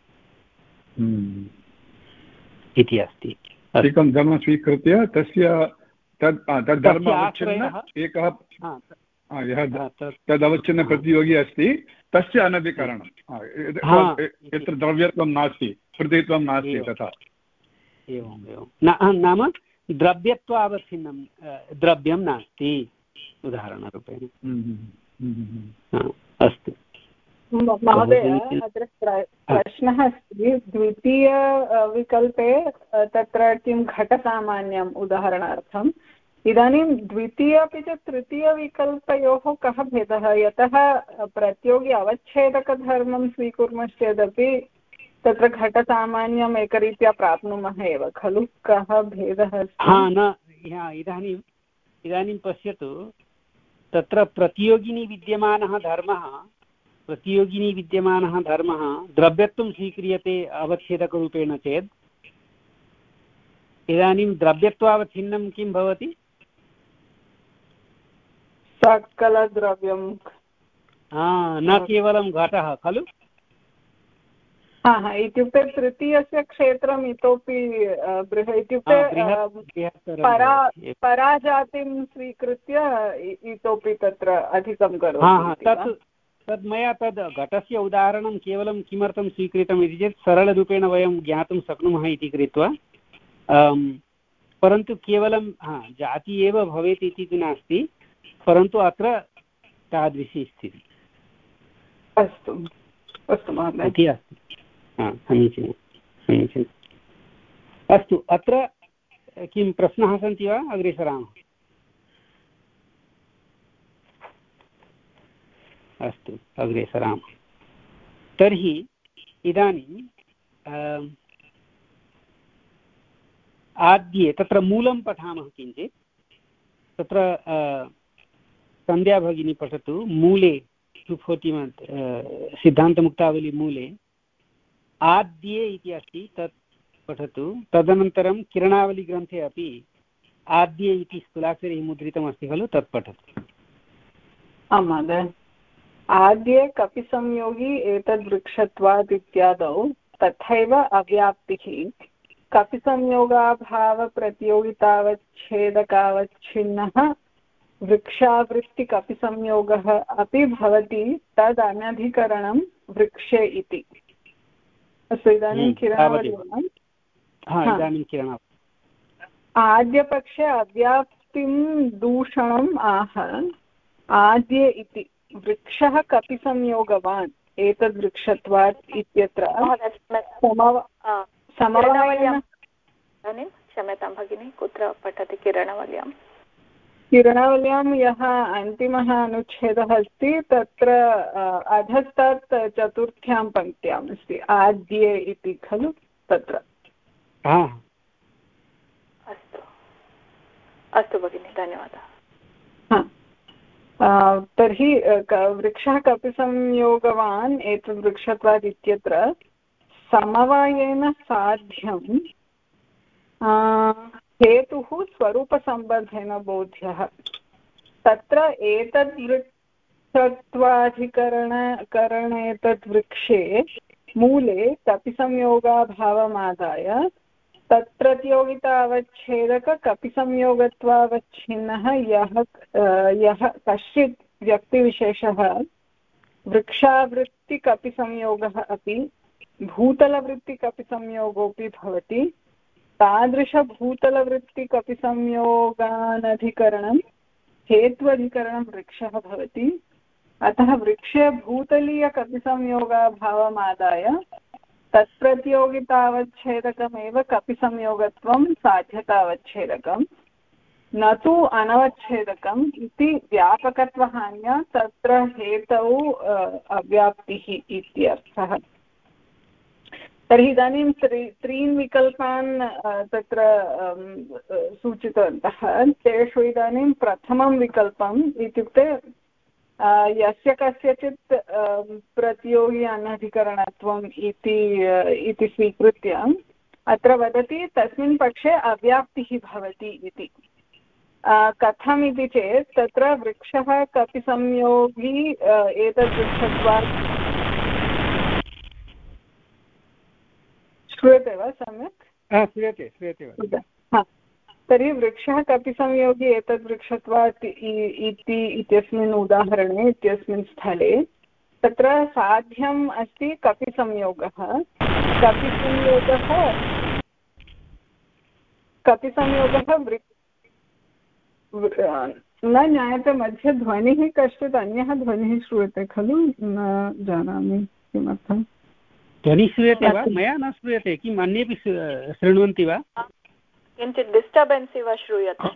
इति अस्ति एकं धर्मं स्वीकृत्य तस्य तद् तद्धर्म अवच्छिन्न एकः यः तदवच्छिन्नप्रतियोगी अस्ति तस्य अनधिकरणं यत्र द्रव्यत्वं नास्ति पृथ्वीत्वं नास्ति तथा एवम् एवं नाम द्रव्यत्वावच्छिन्नं द्रव्यं नास्ति उदाहरणरूपेण अस्तु महोदय अत्र प्रश्नः अस्ति द्वितीयविकल्पे तत्र किं घटसामान्यम् उदाहरणार्थम् इदानीं द्वितीय अपि च तृतीयविकल्पयोः कः भेदः यतः प्रतियोगी अवच्छेदकधर्मं स्वीकुर्मश्चेदपि तत्र घटसामान्यम् एकरीत्या प्राप्नुमः एव खलु कः भेदः न इदानीम् इदानीं पश्यतु तत्र प्रतियोगिनी विद्यमानः धर्मः प्रतियोगिनी विद्यमानः धर्मः द्रव्यत्वं स्वीक्रियते अवच्छेदकरूपेण चेत् इदानीं द्रव्यत्वावच्छिन्नं किं भवति सकलद्रव्यं न केवलं घटः खलु हा हा इत्युक्ते तृतीयस्य क्षेत्रम् इतोपि बृहत् इत्युक्ते परा पराजातिं स्वीकृत्य इतोपि तत्र अधिकं करोति। तत् तद् मया तद् घटस्य उदाहरणं केवलं किमर्थं स्वीकृतम् इति चेत् सरलरूपेण वयं ज्ञातुं शक्नुमः इति कृत्वा, परन्तु केवलं हा जाति एव भवेत् इति तु नास्ति, परन्तु अत्र तादृशी स्थितिः। अस्तु अस्तु महोदय इति अस्ति। समीचीनं समीचीनम्। अस्तु, अत्र किं प्रश्नाः सन्ति वा? अग्रे सरामः। अस्तु, अग्रे सरामः। तर्हि इदानीं आद्ये तत्र मूलं पठामः किञ्चित्। तत्र सन्ध्या भगिनी पठतु। मूले टु फोर्टि सिद्धान्तमुक्तावली मूले आद्ये इति अस्ति, तत् पठतु। तदनन्तरं किरणावलीग्रन्थे अपि आद्ये इति स्थूलाक्षरैः मुद्रितमस्ति खलु, तत् पठतु। आं महोदय। आद्ये कपिसंयोगी एतद्वृक्षत्वात् इत्यादौ तथैव अव्याप्तिः कपिसंयोगाभावप्रतियोगितावच्छेदकावच्छिन्नः वृक्षावृत्तिकपिसंयोगः अपि भवति, तदनधिकरणं वृक्षे इति। अस्तु, इदानीं किरणावल्याम् आद्यपक्षे अव्याप्तिं दूषणम् आह आद्ये इति वृक्षः कपिसंयोगवान् एतद्वृक्षत्वात् इत्यत्र समवायेन। क्षम्यतां भगिनी, कुत्र पठति किरणावल्यां? किरणावल्यां यः अन्तिमः अनुच्छेदः अस्ति तत्र अधस्तात् चतुर्थ्यां पङ्क्त्याम् अस्ति आद्ये इति खलु, तत्र। अस्तु अस्तु भगिनि, धन्यवादः। तर्हि वृक्षः कपिसंयोगवान् एतद् वृक्षत्वात् इत्यत्र समवायेन साध्यं हेतुः स्वरूपसम्बन्धेन बोध्यः। तत्र एतद् वृक्षत्वाधिकरण करणे तद् वृक्षे मूले कपिसंयोगाभावमादाय तत्प्रतियोगितावच्छेदककपिसंयोगत्वावच्छिन्नः यः यः कश्चित् व्यक्तिविशेषः वृक्षावृत्तिकपिसंयोगः अपि भूतलवृत्तिकपिसंयोगोऽपि भवति, तादृशभूतलवृत्तिकपिसंयोगानधिकरणं हेत्वधिकरणं वृक्षः भवति। अतः वृक्षे भूतलीयकपिसंयोगाभावमादाय तत्प्रतियोगितावच्छेदकमेव कपिसंयोगत्वं साध्यतावच्छेदकं, न तु अनवच्छेदकम् इति व्यापकत्वहान्या तत्र हेतौ अव्याप्तिः इत्यर्थः। तर्हि इदानीं त्री त्रीन् विकल्पान् तत्र सूचितवन्तः। तेषु इदानीं प्रथमं विकल्पम् इत्युक्ते यस्य कस्यचित् प्रतियोगी अनधिकरणत्वम् इति इति स्वीकृत्य अत्र वदति तस्मिन् पक्षे अव्याप्तिः भवति इति। कथम् इति चेत् तत्र वृक्षः कपिसंयोगी एतद् वृक्षत्वात् श्रूयते वा सम्यक्? श्रूयते श्रूयते वा? तर्हि वृक्षः कपिसंयोगी एतद् वृक्षत्वात् इति इत्यस्मिन् उदाहरणे इत्यस्मिन् स्थले तत्र साध्यम् अस्ति कपिसंयोगः। कपिसंयोगः कपिसंयोगः वृक्ष न ज्ञायते, मध्ये ध्वनिः कश्चित् अन्यः ध्वनिः श्रूयते खलु, न जानामि किमर्थम्। ध्वनिः श्रूयते वा? मया न श्रूयते। किम् अन्येपि शृण्वन्ति वा? किञ्चित् डिस्टर्बेन्स् इव श्रूयते।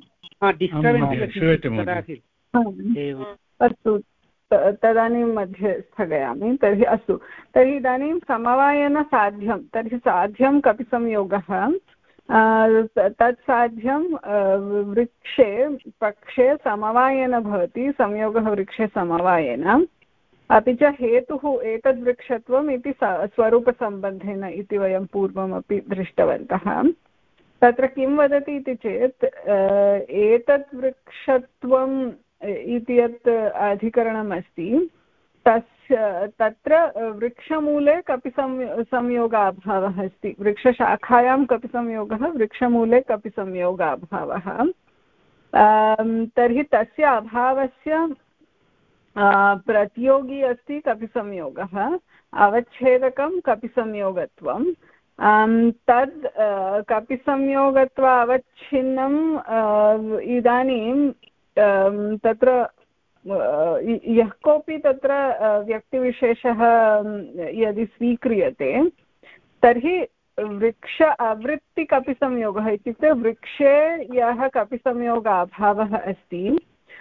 अस्तु, तदानीं मध्ये स्थगयामि। तर्हि अस्तु, तर्हि इदानीं समवायेन साध्यं, तर्हि साध्यं कपिसंयोगः, तत् साध्यं वृक्षे पक्षे समवायेन भवति, संयोगः वृक्षे समवायेन। अपि च हेतुः एतद्वृक्षत्वम् इति स्वरूपसम्बन्धेन इति वयं पूर्वमपि दृष्टवन्तः। तत्र किं वदति इति चेत् एतत् वृक्षत्वम् इति यत् अधिकरणम् अस्ति तस्य तत्र वृक्षमूले कपिसंयो संयोगाभावः अस्ति। वृक्षशाखायां कपिसंयोगः, वृक्षमूले कपिसंयोगाभावः। तर्हि तस्य अभावस्य प्रतियोगी अस्ति कपिसंयोगः, अवच्छेदकं कपिसंयोगत्वं। तद् कपिसंयोगत्व अवच्छिन्नम् इदानीं तत्र यः कोऽपि तत्र व्यक्तिविशेषः यदि स्वीक्रियते तर्हि वृक्ष आवृत्तिकपिसंयोगः इत्युक्ते वृक्षे यः कपिसंयोगाभावः अस्ति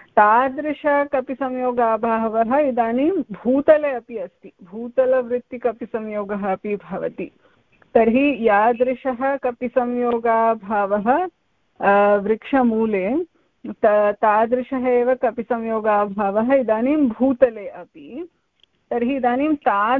तादृशकपिसंयोगाभावः इदानीं भूतले अपि अस्ति, भूतलवृत्तिकपिसंयोगः अपि भवति। तर्हि यादृशः कपिसंयोगाभावः वृक्षमूले तादृशः एव कपिसंयोगाभावः इदानीं भूतले अपि। तर्हि इदानीं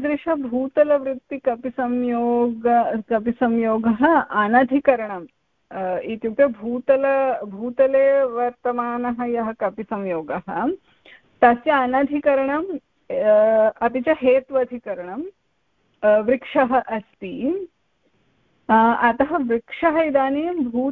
तादृशभूतलवृत्तिकपिसंयोग कपिसंयोगः अनधिकरणम् इत्युक्ते भूतल भूतले वर्तमानः यः कपिसंयोगः तस्य अनधिकरणम् अपि च हेत्वधिकरणं वृक्षः अस्ति। अतः वृक्षः इदानीं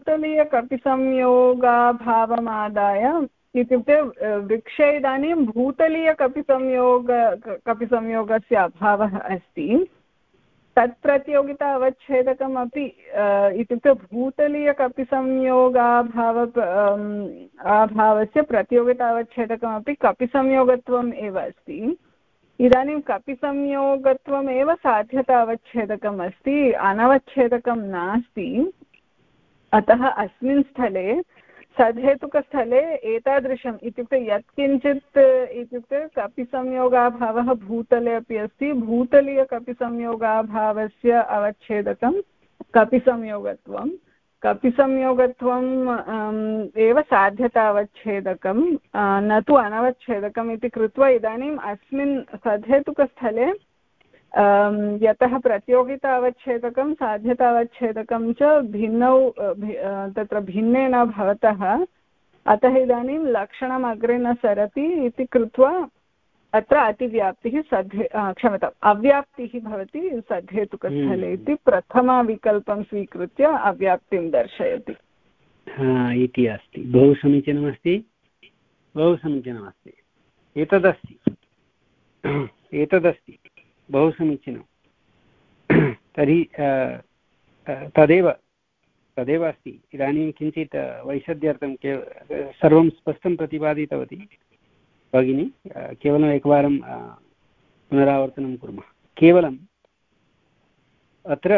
भूतलीयकपिसंयोगाभावमादाय इत्युक्ते वृक्षे इदानीं भूतलीयकपिसंयोग कपिसंयोगस्य अभावः अस्ति। तत्प्रतियोगिता अवच्छेदकमपि इत्युक्ते भूतलीयकपिसंयोगाभाव अभावस्य प्रतियोगिता अवच्छेदकमपि कपिसंयोगत्वम् एव अस्ति। इदानीं कपिसंयोगत्वमेव साध्यता अवच्छेदकम् अस्ति, अनवच्छेदकं नास्ति। अतः अस्मिन् स्थले सधेतुकस्थले एतादृशम् इत्युक्ते यत्किञ्चित् इत्युक्ते कपिसंयोगाभावः भूतले अपि अस्ति, भूतलीयकपिसंयोगाभावस्य अवच्छेदकं कपिसंयोगत्वं, कपिसंयोगत्वम् एव साध्यतावच्छेदकं न तु अनवच्छेदकम् इति कृत्वा इदानीम् अस्मिन् सधेतुकस्थले यतः प्रतियोगिता अवच्छेदकं साध्यतावच्छेदकं च भिन्नौ तत्र भिन्ने न भवतः अतः इदानीं लक्षणम् अग्रे न सरति इति कृत्वा अत्र अतिव्याप्तिः सद्धे क्षम्यताम् अव्याप्तिः भवति सद्धेतुकस्थले इति प्रथमविकल्पं स्वीकृत्य अव्याप्तिं दर्शयति इति अस्ति। बहु समीचीनमस्ति, बहु समीचीनमस्ति। एतदस्ति एतदस्ति बहु समीचीनं। तर्हि तदेव तदेव अस्ति। इदानीं किञ्चित् वैशद्यार्थं के सर्वं स्पष्टं प्रतिपादितवती भगिनी। केवलम् एकवारं पुनरावर्तनं कुर्मः। केवलम् अत्र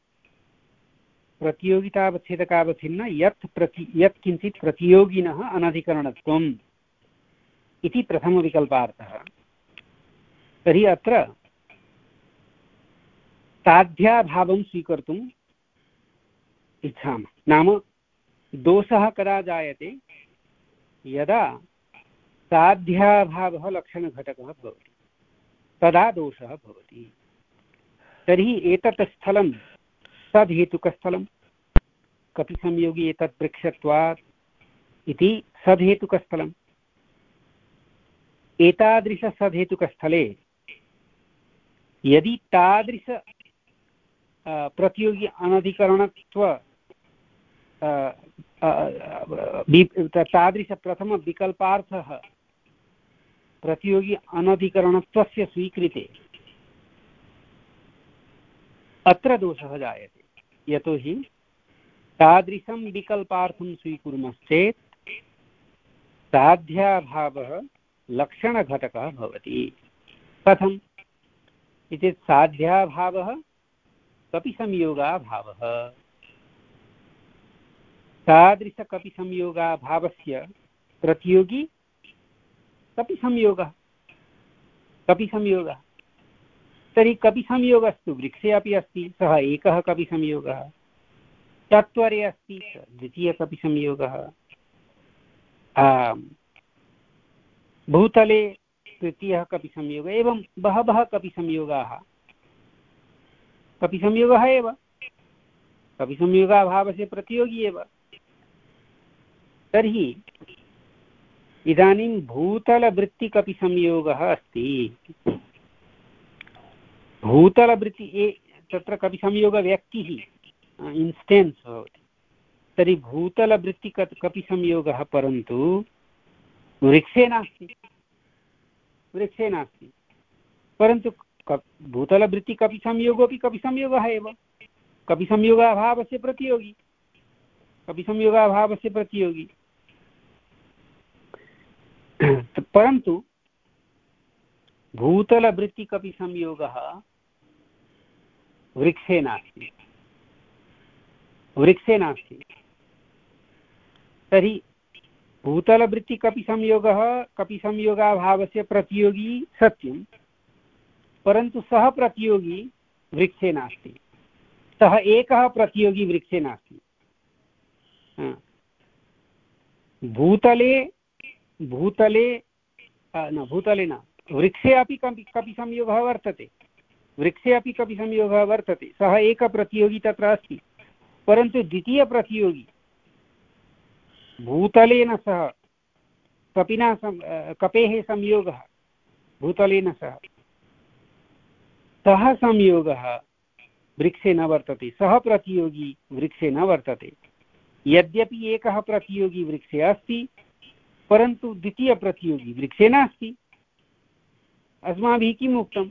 प्रतियोगितावच्छेदकावच्छिन्न यत् प्रति यत् किञ्चित् प्रतियोगिनः अनधिकरणत्वम् इति प्रथमविकल्पार्थः। तर्हि अत्र साध्याभावं स्वीकर्तुम् इच्छामः। नाम दोषः कदा जायते, यदा साध्याभावः लक्षणघटकः भवति तदा दोषः भवति। तर्हि एतत् स्थलं सद्हेतुकस्थलं, कपिसंयोगी एतत् वृक्षत्वात् इति सद्हेतुकस्थलम्। एतादृशसद्हेतुकस्थले यदि तादृश प्रतियोगी अनधिकरणत्व तादृशप्रथमविकल्पार्थः प्रतियोगी अनधिकरणत्वस्य स्वीकृते अत्र दोषः जायते। यतोहि तादृशं विकल्पार्थं स्वीकुर्मश्चेत् साध्याभावः लक्षणघटकः भवति। कथम् इति साध्याभावः कपिसंयोगाभावः। तादृशकपिसंयोगाभावस्य प्रतियोगी कपिसंयोगः कपिसंयोगः तर्हि कपिसंयोगस्तु वृक्षे अपि अस्ति, सः एकः कपिसंयोगः। चत्वरे अस्ति द्वितीयकपिसंयोगः। भूतले तृतीयः कपिसंयोगः। एवं बहवः कपिसंयोगाः कपिसंयोगः एव कपिसंयोगाभावस्य प्रतियोगी एव। तर्हि इदानीं भूतलवृत्तिकपिसंयोगः अस्ति। भूतलवृत्ति ए तत्र कपिसंयोगव्यक्तिः इन्स्टेन्स् भवति, तर्हि भूतलवृत्ति कपिसंयोगः परन्तु वृक्षे नास्ति, वृक्षे नास्ति, परन्तु भूतलवृत्ति कपिसंयोगोऽपि कपिसंयोगः एव, कपिसंयोगाभावस्य प्रतियोगी, कपिसंयोगाभावस्य प्रतियोगी। परन्तु भूतलवृत्तिकपिसंयोगः वृक्षे नास्ति, वृक्षे नास्ति। तर्हि भूतलवृत्तिकपिसंयोगः कपिसंयोगाभावस्य प्रतियोगी सत्यं, परन्तु सः प्रतियोगी वृक्षे नास्ति, सः एकः प्रतियोगी वृक्षे नास्ति। भूतले भूतले न भूतले न वृक्षे अपि कपि कपिसंयोगः वर्तते, वृक्षे अपि कपिसंयोगः वर्तते, सः एकः प्रतियोगी तत्र अस्ति, परन्तु द्वितीयप्रतियोगी भूतलेन सह कपिना सम कपेः संयोगः भूतलेन सह, सः संयोगः वृक्षे न वर्तते, सः प्रतियोगी वृक्षे न वर्तते। यद्यपि एकः प्रतियोगी वृक्षे अस्ति, परन्तु द्वितीयप्रतियोगी वृक्षे नास्ति। अस्माभिः किम् उक्तं?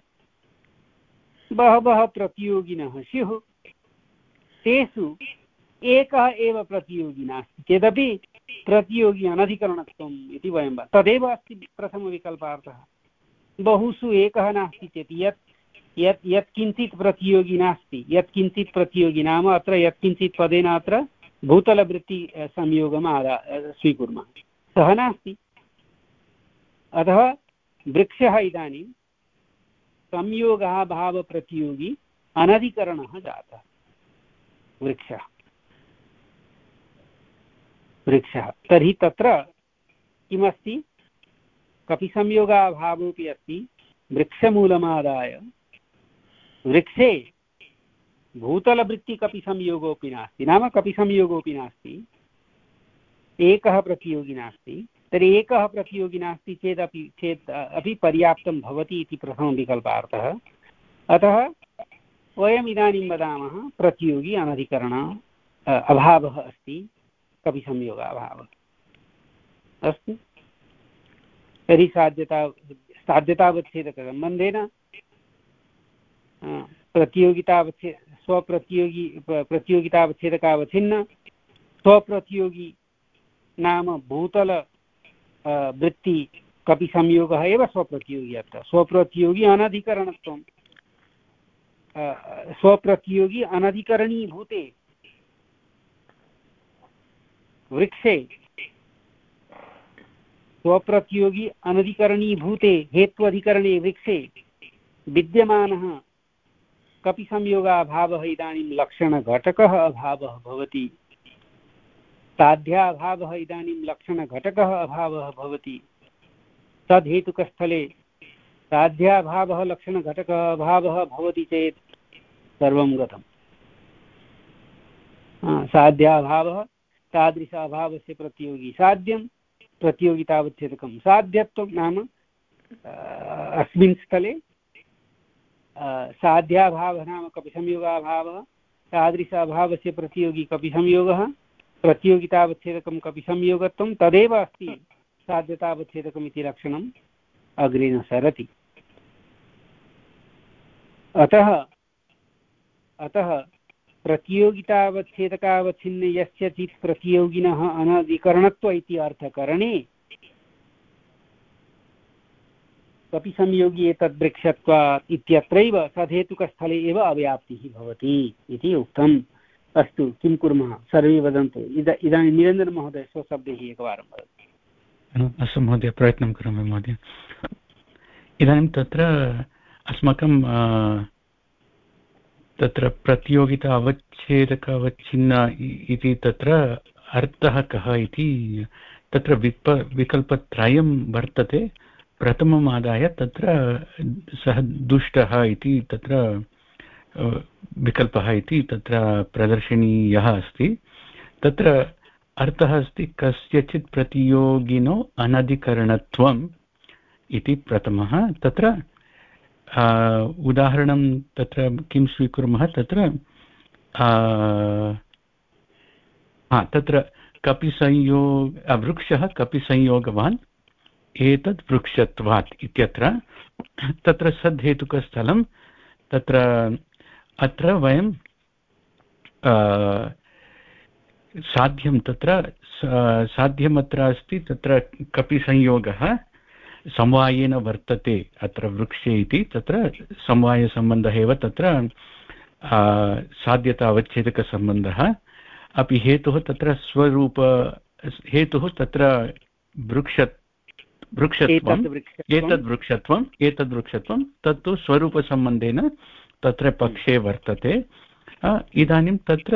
बहवः प्रतियोगिनः स्युः, तेषु एकः एव प्रतियोगी नास्ति चेदपि प्रतियोगी अनधिकरणत्वम् इति वयं तदेव अस्ति प्रथमविकल्पार्थः। बहुषु एकः नास्ति चेत् यत् यत् यत्किञ्चित् प्रतियोगी नास्ति, यत्किञ्चित् प्रतियोगी नाम अत्र यत्किञ्चित् पदेन अत्र भूतलवृत्ति संयोगम् आदा स्वीकुर्मः, सः नास्ति। अतः वृक्षः इदानीं संयोगः भावप्रतियोगी अनधिकरणः जातः। वृक्षः वृक्षः तर्हि तत्र किमस्ति? कपिसंयोगाभावोऽपि अस्ति, वृक्षमूलमादाय वृक्षे भूतलवृत्तिकपिसंयोगोऽपि नास्ति, नाम कपिसंयोगोऽपि नास्ति, एकः प्रतियोगी नास्ति। तर्हि एकः प्रतियोगी नास्ति चेदपि चेत् अपि पर्याप्तं भवति इति प्रथमविकल्पार्थः। अतः वयम् इदानीं वदामः प्रतियोगी अनधिकरण अभावः अस्ति, कपिसंयोगाभावः अस्तु। तर्हि साध्यता साध्यतावच्छेदकसम्बन्धेन प्रतियोगितावच्छे स्वप्रतियोगी प्रतियोगितावच्छेदकावच्छिन्न स्वप्रतियोगी नाम भूतल वृत्ति कपिसंयोगः एव स्वप्रतियोगी। अत्र स्वप्रतियोगी अनधिकरणत्वं, स्वप्रतियोगी अनधिकरणीभूते वृक्षे, स्वप्रतियोगी अनधिकरणीभूते हेत्वधिकरणे वृक्षे विद्यमानः कपिसंयोगाभावः इदानीं लक्षणघटकः अभावः भवति, साध्याभावः इदानीं लक्षणघटकः अभावः भवति। तद्हेतुकस्थले साध्याभावः लक्षणघटकः अभावः भवति चेत् सर्वं गतम्। साध्याभावः तादृशाभावस्य प्रतियोगी साध्यं, प्रतियोगितावच्छेदकं साध्यत्वं, नाम अस्मिन् स्थले साध्याभावः नाम कपिसंयोगाभावः, तादृशाभावस्य प्रतियोगी कपिसंयोगः, प्रतियोगितावच्छेदकं कपिसंयोगत्वं, तदेव अस्ति साध्यतावच्छेदकम् इति लक्षणम् अग्रे न सरति। अतः अतः प्रतियोगितावच्छेदकावच्छिन्ने यस्य चित् प्रतियोगिनः अनधिकरणत्व इति अर्थकरणे कपिसंयोगी एतद्वृक्षत्वात् इत्यत्रैव सधेतुकस्थले एव अव्याप्तिः भवति इति उक्तम्। अस्तु, किं कुर्मः? सर्वे वदन्तु। इद इदानीं निरञ्जनमहोदय स्वशब्दैः एकवारं वदतु। अस्तु महोदय, प्रयत्नं करोमि महोदय। इदानीं तत्र अस्माकं तत्र प्रतियोगिता अवच्छेदक अवच्छिन्न इति तत्र अर्थः कः इति तत्र विप विकल्पत्रयं वर्तते। प्रथमम् आदाय तत्र सः दुष्टः इति तत्र विकल्पः इति तत्र प्रदर्शनीयः अस्ति। तत्र अर्थः अस्ति कस्यचित् प्रतियोगिनो अनधिकरणत्वम् इति प्रथमः। तत्र उदाहरणं तत्र किं स्वीकुर्मः तत्र हा तत्र कपिसंयोग वृक्षः कपिसंयोगवान् एतद् वृक्षत्वात् इत्यत्र तत्र सद्धेतुकस्थलं तत्र अत्र वयं साध्यं तत्र साध्यमत्र अस्ति तत्र कपिसंयोगः समवायेन वर्तते अत्र वृक्षे इति तत्र समवायसम्बन्धः एव तत्र साध्यता अवच्छेदकसम्बन्धः अपि हेतुः तत्र स्वरूप हेतुः तत्र वृक्ष वृक्षत्वम् एतद् वृक्षत्वम् एतद् वृक्षत्वं तत्तु स्वरूपसम्बन्धेन तत्र पक्षे वर्तते। इदानीं तत्र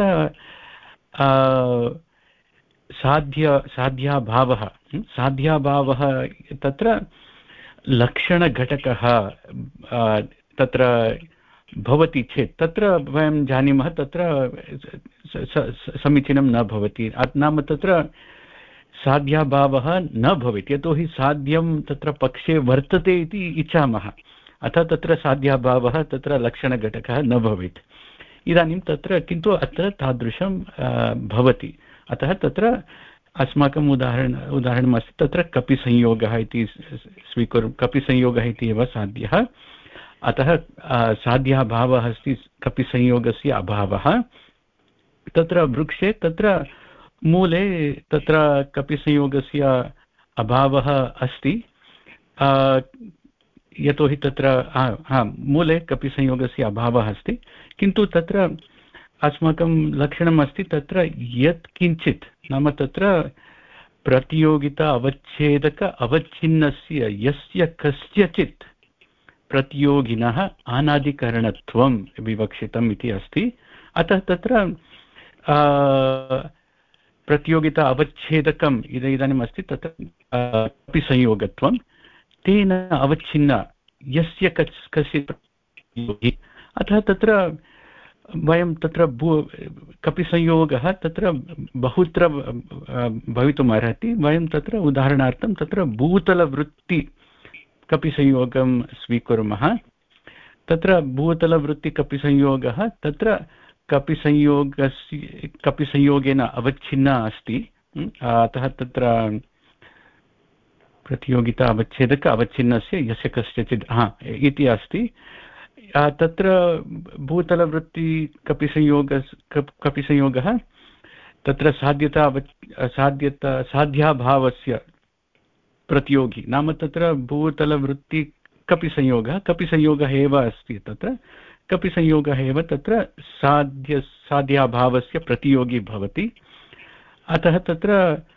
साध्य साध्याभावः साध्याभावः तत्र लक्षणघटकः तत्र भवति चेत् तत्र वयं जानीमः तत्र समीचीनं न भवति नाम तत्र साध्याभावः न भवेत् यतोहि साध्यं तत्र पक्षे वर्तते इति इच्छामः अतः तत्र साध्याभावः तत्र लक्षणघटकः न भवेत्। इदानीं तत्र किन्तु अत्र तादृशं भवति अतः तत्र अस्माकम् उदाहरण उदाहरणमस्ति तत्र कपिसंयोगः इति स्वीकुर्मः कपिसंयोगः इति एव साध्यः अतः साध्याभावः अस्ति कपिसंयोगस्य अभावः तत्र वृक्षे तत्र मूले तत्र कपिसंयोगस्य अभावः अस्ति यतोहि तत्र हा मूले कपिसंयोगस्य अभावः अस्ति किन्तु तत्र अस्माकं लक्षणम् अस्ति तत्र यत् किञ्चित् नाम तत्र प्रतियोगिता अवच्छेदक अवच्छिन्नस्य यस्य कस्यचित् प्रतियोगिनः अनादिकरणत्वं विवक्षितम् इति अस्ति अतः तत्र प्रतियोगिता अवच्छेदकम् इदानीम् अस्ति तत्र कपिसंयोगत्वं तेन अवच्छिन्न यस्य कस्य प्रतियोगी अतः तत्र वयं तत्र भू कपिसंयोगः तत्र बहुत्र भवितुम् अर्हति वयं तत्र उदाहरणार्थं तत्र भूतलवृत्ति कपिसंयोगं स्वीकुर्मः तत्र भूतलवृत्तिकपिसंयोगः तत्र कपिसंयोगस्य कपिसंयोगेन अवच्छिन्ना अस्ति अतः तत्र प्रतियोगिता अवच्छेदक अवच्छिन्नस्य यस्य कस्यचित् हा इति अस्ति तत्र भूतलवृत्ति कपिसंयोग कपिसंयोगः तत्र साध्यता साध्यता साध्याभावस्य प्रतियोगी नाम तत्र भूतलवृत्ति कपिसंयोगः कपिसंयोगः एव अस्ति तत्र कपिसंयोगः एव तत्र साध्य साध्याभावस्य प्रतियोगी भवति अतः तत्र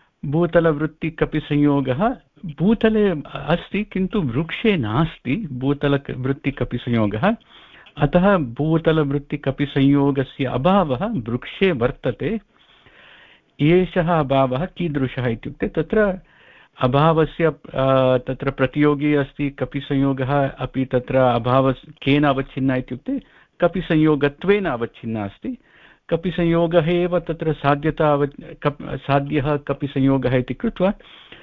भूतलवृत्तिकपिसंयोगः भूतले अस्ति किन्तु वृक्षे नास्ति भूतलवृत्तिकपिसंयोगः अतः भूतलवृत्तिकपिसंयोगस्य अभावः वृक्षे वर्तते। एषः अभावः कीदृशः इत्युक्ते तत्र अभावस्य तत्र प्रतियोगी अस्ति कपिसंयोगः अपि तत्र अभाव केन अवच्छिन्ना इत्युक्ते कपिसंयोगत्वेन अवच्छिन्ना अस्ति कपिसंयोगः एव तत्र साध्यता अव कप् साध्यः कपिसंयोगः इति कृत्वा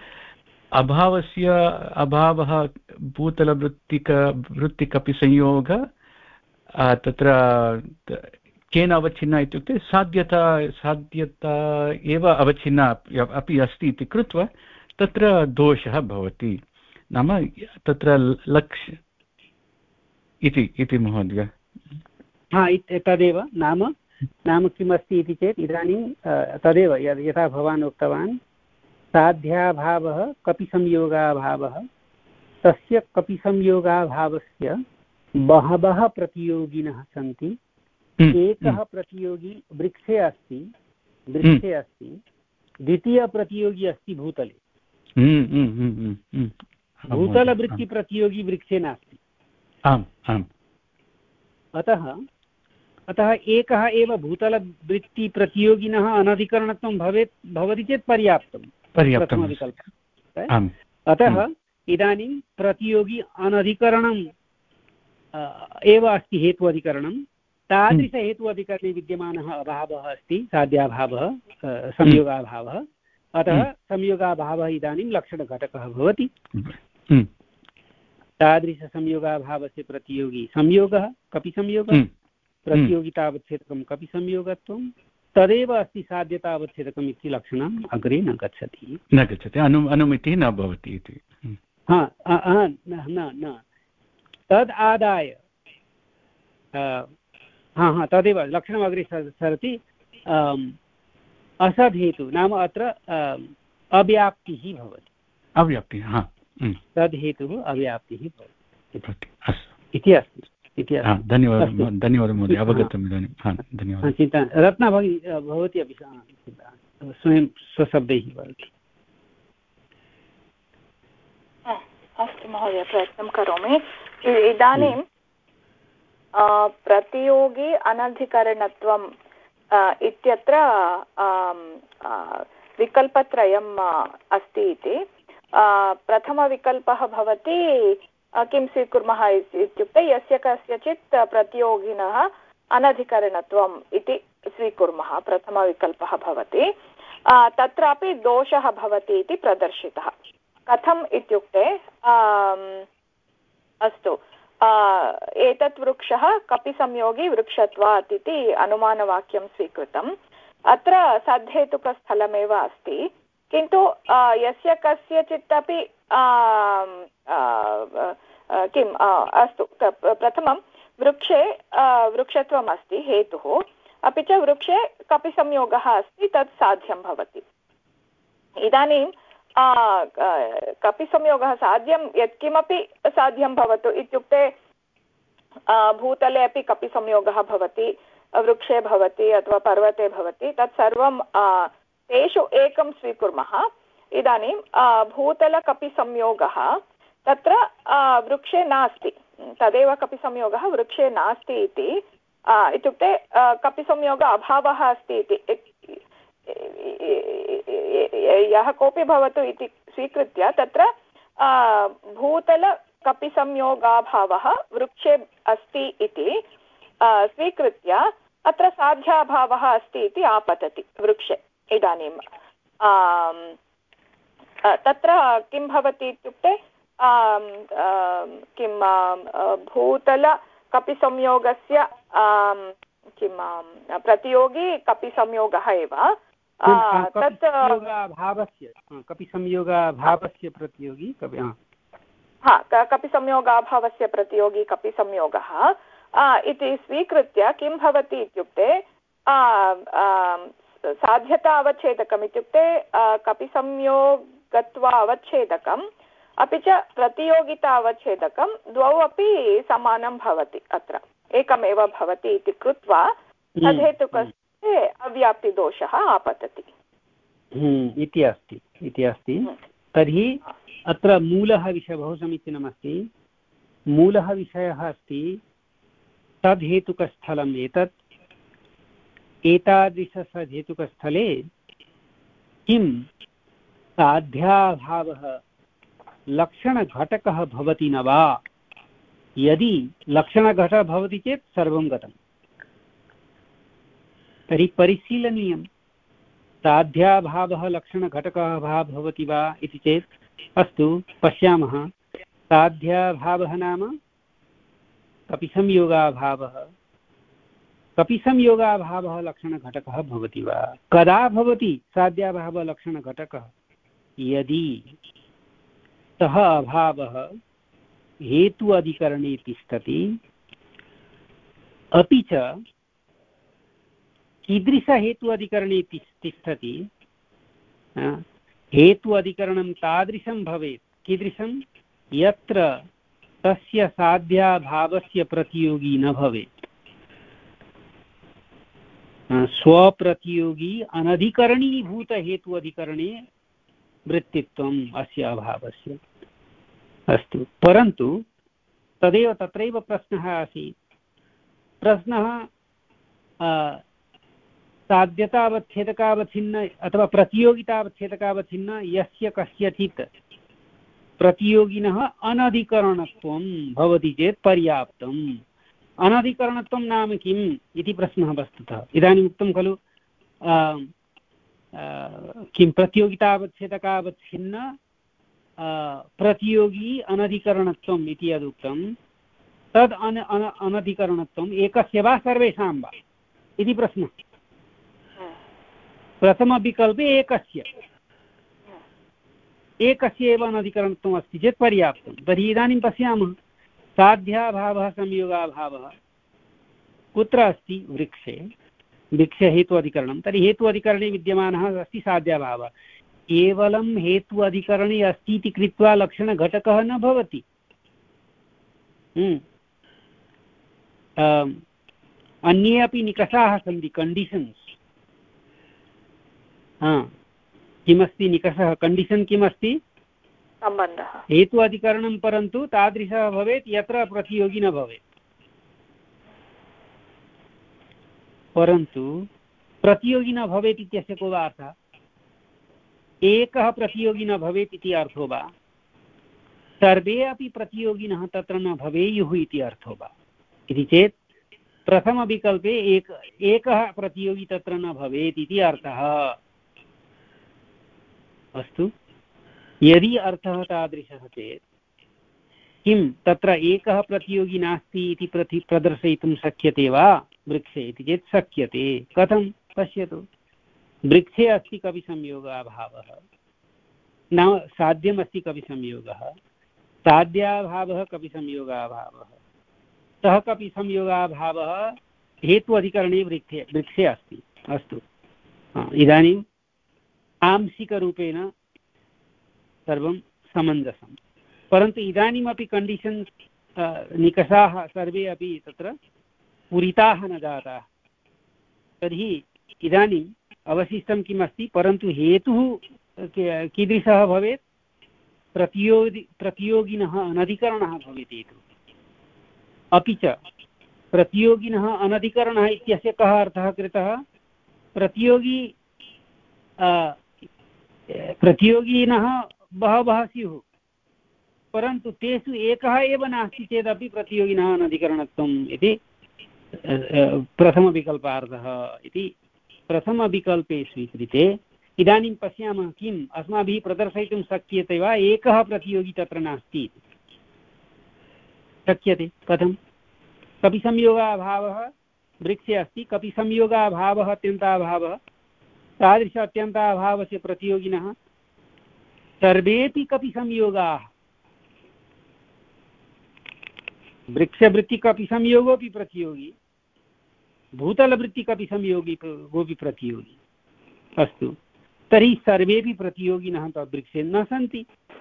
अभावस्य अभावः भूतलवृत्तिक वृत्तिकपिसंयोग तत्र केन अवच्छिन्ना इत्युक्ते साध्यता साध्यता एव अवच्छिन्ना अपि अस्ति इति कृत्वा तत्र दोषः भवति नाम तत्र लक्ष्य इति इति महोदय हा तदेव नाम नाम किमस्ति इति चेत् इदानीं तदेव यथा भवान् उक्तवान् साध्याभावः कपिसंयोगाभावः तस्य कपिसंयोगाभावस्य बहवः प्रतियोगिनः सन्ति एकः प्रतियोगी वृक्षे अस्ति वृक्षे अस्ति द्वितीयप्रतियोगी अस्ति भूतले भूतलवृत्तिप्रतियोगी वृक्षे नास्ति आम् आम् अतः अतः एकः एव भूतलवृत्तिप्रतियोगिनः अनधिकरणत्वं भवेत् भवति चेत् पर्याप्तं प्रथमविकल्पः अतः इदानीं प्रतियोगी अनधिकरणम् एव अस्ति हेतु अधिकरणं तादृशहेतु अधिकरणे विद्यमानः अभावः अस्ति साध्याभावः संयोगाभावः अतः संयोगाभावः इदानीं लक्षणघटकः भवति। तादृशसंयोगाभावस्य प्रतियोगी संयोगः कपि संयोगः प्रतियोगितावच्छेदकं कपि संयोगत्वं तदेव अस्ति साध्यतावच्छेदकम् इति लक्षणम् अग्रे न गच्छति न गच्छति अनु अनुमितिः न भवति इति हा न न तद् आदाय हा हा तदेव लक्षणम् अग्रे सरति असद्धेतु नाम अत्र अव्याप्तिः भवति अव्याप्तिः हा तद् हेतुः अव्याप्तिः भवति इति अस्ति इति अस्ति धन्यवादः धन्यवादः महोदय अवगतम् इदानीं हा धन्यवादः चिन्ता रत्ना भगिनी भवती अपि स्वयं स्वशब्दैः वदति अस्तु महोदय प्रयत्नं करोमि इदानीं प्रतियोगी अनधिकरणत्वम् इत्यत्र विकल्पत्रयम् अस्ति इति प्रथमविकल्पः भवति किं स्वीकुर्मः इत्युक्ते यस्य कस्यचित् प्रतियोगिनः अनधिकरणत्वम् इति स्वीकुर्मः प्रथमविकल्पः भवति तत्रापि दोषः भवति इति प्रदर्शितः कथम् इत्युक्ते अस्तु एतत् वृक्षः कपिसंयोगी वृक्षत्वात् इति अनुमानवाक्यं स्वीकृतम् अत्र सद्धेतुकस्थलमेव अस्ति किन्तु यस्य कस्यचित् अपि किम् अस्तु प्रथमं वृक्षे वृक्षत्वम् अस्ति हेतुः अपि च वृक्षे कपिसंयोगः अस्ति तत् साध्यं भवति इदानीं कपिसंयोगः साध्यं यत्किमपि साध्यं भवतु इत्युक्ते भूतले अपि कपिसंयोगः भवति वृक्षे भवति अथवा पर्वते भवति तत्सर्वं तेषु एकं स्वीकुर्मः इदानीं भूतलकपिसंयोगः तत्र वृक्षे नास्ति तदेव कपिसंयोगः वृक्षे नास्ति इति इत्युक्ते कपिसंयोग अभावः अस्ति इति यः कोऽपि भवतु इति स्वीकृत्य तत्र भूतलकपिसंयोगाभावः वृक्षे अस्ति इति स्वीकृत्य अत्र साध्याभावः अस्ति इति आपतति वृक्षे इदानीं तत्र किं भवति इत्युक्ते किं भूतलकपिसंयोगस्य किं प्रतियोगी कपिसंयोगः एव तत् भावस्य कपिसंयोगाभावस्य प्रतियोगी हा कपिसंयोगाभावस्य प्रतियोगी कपिसंयोगः इति स्वीकृत्य किं भवति इत्युक्ते साध्यता अवच्छेदकम् इत्युक्ते कपिसंयोगत्व अवच्छेदकम् अपि च प्रतियोगिता अवच्छेदकं द्वौ अपि समानं भवति अत्र एकमेव भवति इति कृत्वा तद्धेतुकस्य अव्याप्तिदोषः आपतति इति अस्ति इति अस्ति तर्हि अत्र मूलः विषयः बहु समीचीनमस्ति मूलः विषयः अस्ति तद्धेतुकस्थलम् एतत् एतादृशसद्धेतुकस्थले किं साध्याभावः लक्षणघटकः भवति न वा यदि लक्षणघटः भवति चेत् सर्वं गतं तर्हि परिशीलनीयं साध्याभावः लक्षणघटकः भवति वा इति चेत् अस्तु पश्यामः साध्याभावः नाम कपिसंयोगाभावः कपिसंयोगाभावः लक्षणघटकः भवति वा कदा भवति साध्याभावः लक्षणघटकः यदि सः अभावः हेतु अधिकरणे तिष्ठति अपि च कीदृशहेतु अधिकरणे तिष्ठति हेतु अधिकरणं तादृशं भवेत् कीदृशं यत्र तस्य साध्याभावस्य प्रतियोगी न भवेत् स्वप्रतियोगी अनधिकरणीभूत हेतु अधिकरणे वृत्तित्वम् अस्य अभावस्य अस्तु परन्तु तदेव तत्रैव प्रश्नः आसीत् प्रश्नः साध्यतावच्छेदकावच्छिन्न अथवा प्रतियोगितावच्छेदकावच्छिन्न यस्य कस्यचित् प्रतियोगिनः अनधिकरणत्वं भवति चेत् पर्याप्तम् अनधिकरणत्वं नाम किम् इति प्रश्नः वस्तुतः इदानीम् उक्तं खलु किं प्रतियोगितावच्छेदकावच्छिन्न प्रतियोगी अनधिकरणत्वम् इति यदुक्तं तद् अन अनधिकरणत्वम् एकस्य वा सर्वेषां वा इति प्रश्नः। प्रथमविकल्पे एकस्य एकस्य एव अनधिकरणत्वम् अस्ति चेत् पर्याप्तं। तर्हि इदानीं पश्यामः साध्याभावः संयोगाभावः कुत्र अस्ति? वृक्षे। वृक्षे हेतु अधिकरणं। तर्हि हेतु अधिकरणे विद्यमानः अस्ति साध्याभावः। केवलं हेतु अधिकरणे अस्ति इति कृत्वा लक्षणघटकः न भवति। अन्ये अपि निकषाः सन्ति, कण्डीषन्स्। हा, किमस्ति निकषः? कण्डीषन् किमस्ति? सम्बन्धः। हेतु अधिकरणं, परन्तु तादृशः भवेत् यत्र प्रतियोगी न भवेत्। परन्तु प्रतियोगी न भवेत् इत्यस्य को वा अर्थः? एकः प्रतियोगी न भवेत् इति अर्थो वा? सर्वे अपि प्रतियोगिनः तत्र न भवेयुः इति अर्थो वा? इति चेत् प्रथमविकल्पे एक एकः प्रतियोगी तत्र न भवेत् इति अर्थः। अस्तु, यदि अर्थः तादृशः चेत् किं तत्र एकः प्रतियोगी नास्ति इति प्रति प्रदर्शयितुं शक्यते वा वृक्षे? इति चेत् शक्यते। कथं? पश्यतु, वृक्षे अस्ति कविसंयोगाभावः, न साध्यमस्ति कविसंयोगः, साध्याभावः कविसंयोगाभावः, सः कविसंयोगाभावः हेतु अधिकरणे वृक्षे वृक्षे अस्ति। अस्तु, इदानीम् आंशिकरूपेण सर्वं समञ्जसं, परन्तु इदानीमपि कण्डीषन् निकषाः सर्वे अपि तत्र पूरिताः न जाताः। तर्हि इदानीम् अवशिष्टं किमस्ति? परन्तु हेतुः कीदृशः भवेत्? प्रतियोगि प्रतियोगिनः अनधिकरणः भवेत् हेतुः। अपि च प्रतियोगिनः अनधिकरणः इत्यस्य कः अर्थः कृतः? प्रतियोगी प्रतियोगिनः बहवः स्युः, परन्तु तेषु एकः एव नास्ति चेदपि प्रतियोगिनः अनधिकरणत्वम् इति प्रथमविकल्पार्थः इति प्रथमविकल्पे स्वीकृते। इदानीं पश्यामः किम् अस्माभिः प्रदर्शयितुं शक्यते वा एकः प्रतियोगी तत्र नास्ति इति? शक्यते। कथं? कपिसंयोगाभावः वृक्षे अस्ति, कपिसंयोगाभावः अत्यन्ताभावः, तादृश अत्यन्ताभावस्य प्रतियोगिनः सर्वेपि कपिसंयोगाः। वृक्षवृत्तिकपिसंयोगोऽपि प्रतियोगी, भूतलवृत्तिकपिसंयोगी गोपि प्रतियोगी। अस्तु, तर्हि सर्वेपि प्रतियोगिनः तद्वृक्षे न सन्ति।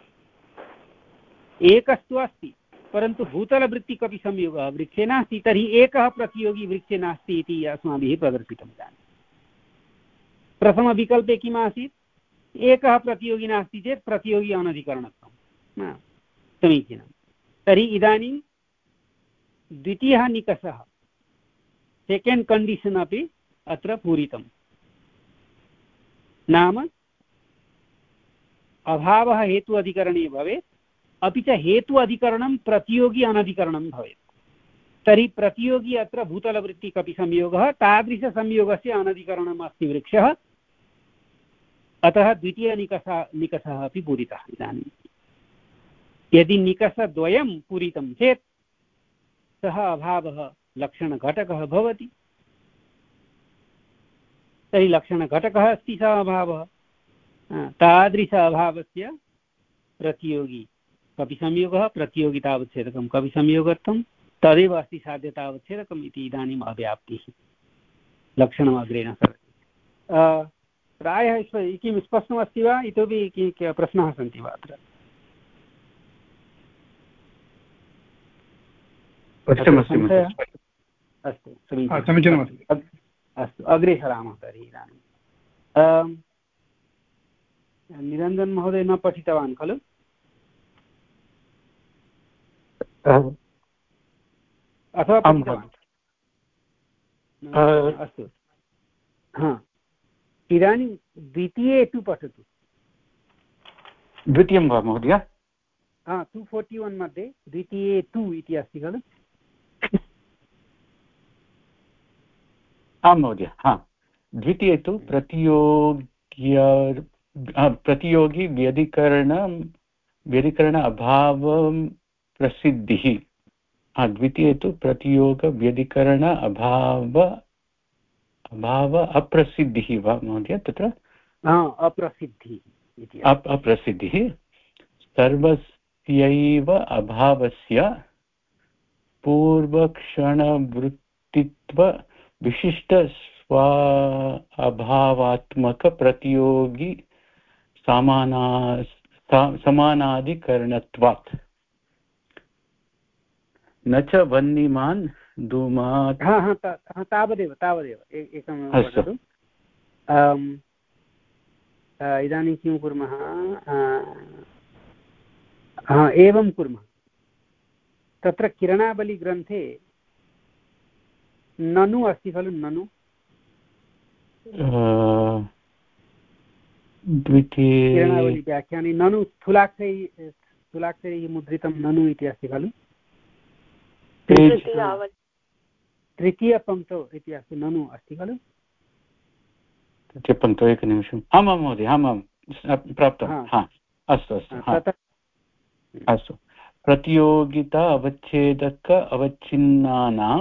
एकस्तु अस्ति, परन्तु भूतलवृत्तिकपिसंयोगः वृक्षे नास्ति। तर्हि एकः प्रतियोगी वृक्षे नास्ति इति अस्माभिः प्रदर्शितम्। इदानीं प्रथमविकल्पे किम् आसीत्? एकः प्रतियोगी नास्ति चेत् प्रतियोगी अनधिकरणत्वं। समीचीनं। तर्हि इदानीं द्वितीयः निकषः, सेकेण्ड् कण्डीषन् अपि अत्र पूरितं। नाम अभावः हेतु अधिकरणे भवेत्, अपि च हेतु अधिकरणं प्रतियोगी अनधिकरणं भवेत्। तर्हि प्रतियोगी अत्र भूतलवृत्तिकपिसंयोगः, तादृशसंयोगस्य अनधिकरणम् अस्ति वृक्षः। अतः द्वितीयनिकषः निकषः अपि पूरितः। इदानीं यदि निकषद्वयं पूरितं चेत् सः अभावः लक्षणघटकः भवति। तर्हि लक्षणघटकः अस्ति सः अभावः। तादृश अभावस्य प्रतियोगी कपिसंयोगः, प्रतियोगितावच्छेदकं कपिसंयोगत्वं, तदेव अस्ति साध्यतावच्छेदकम् इति इदानीम् अव्याप्तिः। लक्षणम् अग्रे न सरति। प्रायः किं स्पष्टमस्ति वा? इतोपि प्रश्नाः सन्ति वा अत्र? अस्तु, समीचीनमस्ति। अस्तु, अग्रे सरामः। तर्हि इदानीं निरञ्जन महोदय न पठितवान् खलु? अथवा पठितवान्? अस्तु, हा, इदानीं द्वितीये तु पठतु। द्वितीयं वा महोदय? हा, टु फोर्टि वन् मध्ये द्वितीये तु इति अस्ति खलु? आं महोदय। हा, द्वितीये तु प्रतियोग्य प्रतियोगी व्यधिकरणं व्यधिकरण अभावं प्रसिद्धिः। द्वितीये तु प्रतियोगव्यधिकरण अभाव अभाव अप्रसिद्धिः वा महोदय तत्र अप्रसिद्धिः अप्रसिद्धिः सर्वस्यैव अभावस्य पूर्वक्षणवृत्तित्व विशिष्ट स्व अभावात्मकप्रतियोगी समाना समानाधिकरणत्वात् न च वह्निमान् धूमात्। तावदेव तावदेव एकं वदतु। इदानीं किं कुर्मः, एवं कुर्मः। तत्र किरणावलीग्रन्थे ननु अस्ति खलु, ननु द्वितीये किरणावलीव्याख्याने ननु स्थूलाक्षरैः स्थूलाक्षरैः मुद्रितं ननु इति अस्ति खलु। तृतीयपङ्क्तौ इति अस्ति ननु अस्ति खलु। तृतीयपङ्क्तौ एकनिमिषम्। आमां महोदय, आमां प्राप्तं। अस्तु अस्तु अस्तु। प्रतियोगिता अवच्छेदक अवच्छिन्नानां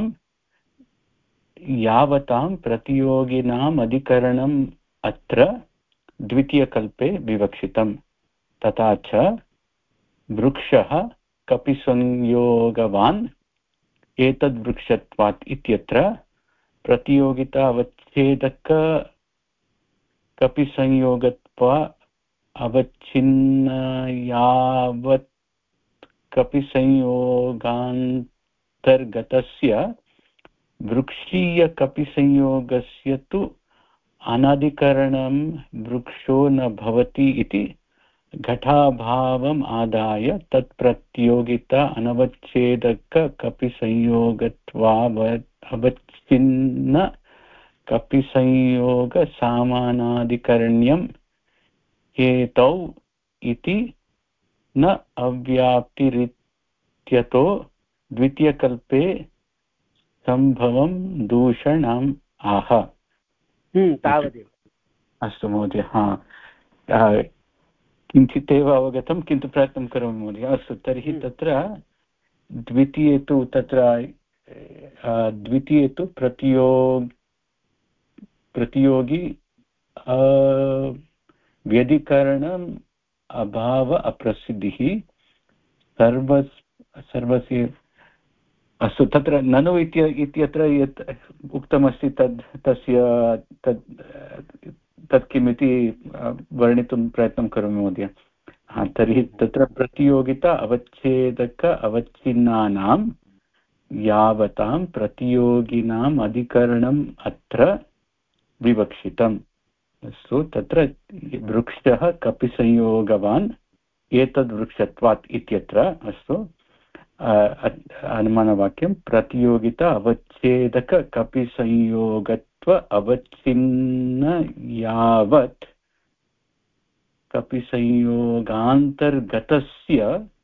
यावतां प्रतियोगिनाम् अधिकरणम् अत्र द्वितीयकल्पे विवक्षितं। तथा च वृक्षः कपिसंयोगवान् एतद्वृक्षत्वात् इत्यत्र प्रतियोगिता अवच्छेदक कपिसंयोगत्वा अवच्छिन्न यावत् कपिसंयोगान्तर्गतस्य वृक्षीयकपिसंयोगस्य तु अनधिकरणं वृक्षो न भवति इति घटाभावम् आदाय तत्प्रतियोगिता अनवच्छेदक कपिसंयोगत्वावत् अवच्छिन्न कपिसंयोग सामानाधिकरण्यम् एतौ इति न अव्याप्तिरित्यतो द्वितीयकल्पे सम्भवं दूषणम् आह। तावदेव। अस्तु महोदय, हा किञ्चित् एव अवगतं, किन्तु प्रयत्नं करोमि महोदय। अस्तु, तर्हि तत्र द्वितीये तु तत्र द्वितीये तु प्रतियोग प्रतियोगी व्यधिकरणम् अभाव अप्रसिद्धिः सर्व सर्वस्य। अस्तु, तत्र ननु इत्यत्र यत् उक्तमस्ति तद् तस्य तद् तत् किमिति वर्णितुं प्रयत्नं करोमि महोदय। तर्हि तत्र प्रतियोगिता अवच्छेदक अवच्छिन्नानां यावतां प्रतियोगिनाम् अधिकरणम् अत्र विवक्षितम्। अस्तु, तत्र वृक्षः कपिसंयोगवान् एतद्वृक्षत्वात् इत्यत्र अस्तु अनुमानवाक्यं प्रतियोगिता अवच्छेदक कपिसंयोगत्व अवच्छिन्न यावत् कपिसंयोगान्तर्गतस्य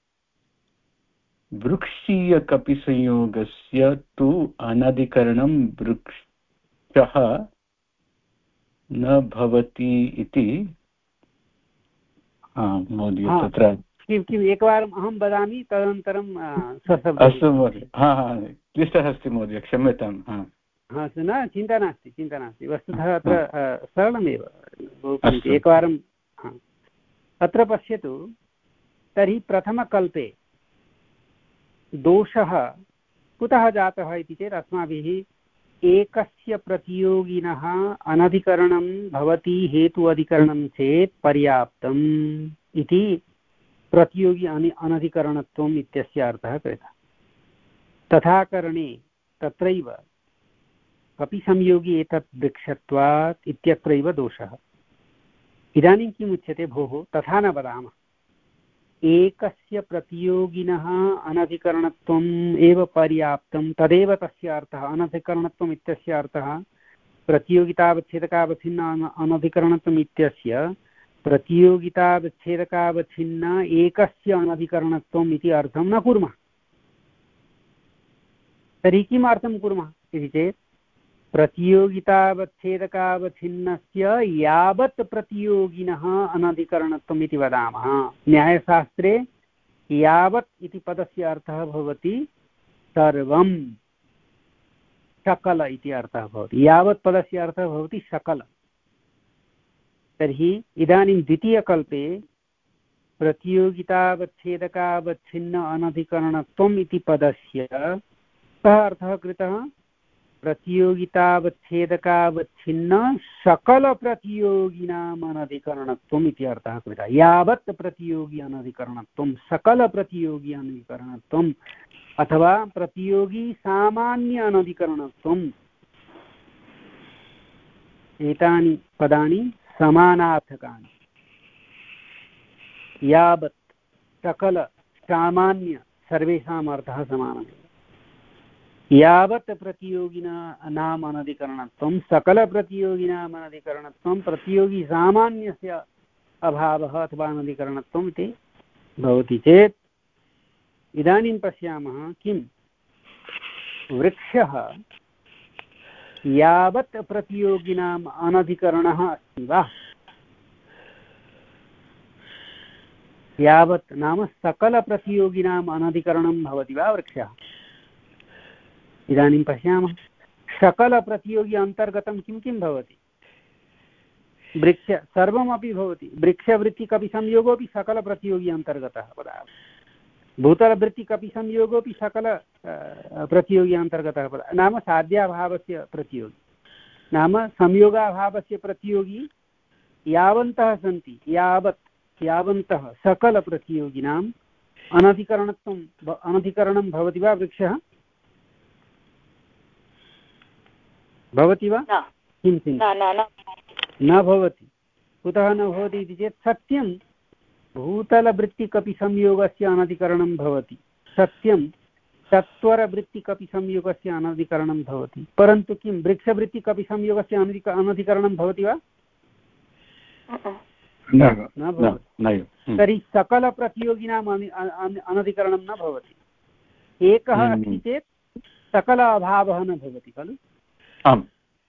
वृक्षीयकपिसंयोगस्य तु अनधिकरणं वृक्षः न भवति इति। महोदय तत्र किं किम् एकवारम् अहं वदामि, तदनन्तरं अस्तु महोदय। हा हा क्लिष्टः अस्ति महोदय, क्षम्यतां। हा न चिन्ता नास्ति, चिन्ता नास्ति। वस्तुतः अत्र सरलमेव। एकवारं अत्र पश्यतु। तर्हि प्रथमकल्पे दोषः कुतः जातः इति चेत् अस्माभिः एकस्य प्रतियोगिनः अनधिकरणं भवति हेतु अधिकरणं चेत् पर्याप्तम् इति प्रतियोगी अनधिकरणत्वम् इत्यस्य अर्थः कृतः। तथा करणे तत्रैव कपिसंयोगी एतत् वृक्षत्वात् इत्यत्रैव दोषः। इदानीं किम् उच्यते, भोः तथा न वदामः, एकस्य प्रतियोगिनः अनधिकरणत्वम् एव पर्याप्तं, तदेव तस्य अर्थः। अनधिकरणत्वम् इत्यस्य अर्थः प्रतियोगितावच्छेदकावच्छिन्न अनधिकरणत्वम् इत्यस्य प्रतियोगितावच्छेदकावच्छिन्न एकस्य अनधिकरणत्वम् इति अर्थं न कुर्मः। तर्हि किम् अर्थं कुर्मः इति चेत् प्रतियोगितावच्छेदकावच्छिन्नस्य यावत् प्रतियोगिनः अनधिकरणत्वम् इति वदामः। न्यायशास्त्रे यावत् इति पदस्य अर्थः भवति सर्वं, सकल इति अर्थः भवति। यावत् पदस्य अर्थः भवति सकल। तर्हि इदानीं द्वितीयकल्पे प्रतियोगितावच्छेदकावच्छिन्न अनधिकरणत्वम् इति पदस्य कः अर्थः कृतः? प्रतियोगितावच्छेदकावच्छिन्न सकलप्रतियोगिनाम् अनधिकरणत्वम् इति अर्थः कृतः। यावत् प्रतियोगी अनधिकरणत्वं, सकलप्रतियोगी अनधिकरणत्वम् अथवा प्रतियोगी सामान्य अनधिकरणत्वम्, एतानि पदानि समानार्थकानि। यावत्, सकल, सामान्य सर्वेषाम् अर्थः समानः। यावत् प्रतियोगिनाम् अनधिकरणत्वं, सकलप्रतियोगिनाम् अनधिकरणत्वं, प्रतियोगी सामान्यस्य अभावः अथवा अनधिकरणत्वम् इति भवति चेत् इदानीं पश्यामः किं वृक्षः यावत् प्रतियोगिनाम् अनधिकरणः अस्ति वा? यावत् नाम सकलप्रतियोगिनाम् अनधिकरणं भवति वा वृक्षः? इदानीं पश्यामः सकलप्रतियोगी अन्तर्गतं किं किं भवति? वृक्ष सर्वमपि भवति। वृक्षवृत्तिकपिसंयोगोऽपि सकलप्रतियोगी अन्तर्गतः पदः। भूतलवृत्तिकपिसंयोगोऽपि सकल प्रतियोगी अन्तर्गतः पदः। नाम साध्याभावस्य प्रतियोगी, नाम संयोगाभावस्य प्रतियोगी यावन्तः सन्ति, यावत् यावन्तः सकलप्रतियोगिनाम् अनधिकरणत्वम् अनधिकरणं भवति वा वृक्षः? भवति वा? किं न भवति। कुतः न भवति इति चेत् सत्यं भूतलवृत्तिकपिसंयोगस्य अनधिकरणं भवति, सत्यं तत्त्वरवृत्तिकपिसंयोगस्य अनधिकरणं भवति, परन्तु किं वृक्षवृत्तिकपिसंयोगस्य अनधिक अनधिकरणं भवति वा? न भवति। तर्हि सकलप्रतियोगिनाम् अनधिकरणं न भवति। एकः अस्ति चेत् सकल अभावः न भवति खलु? आम्।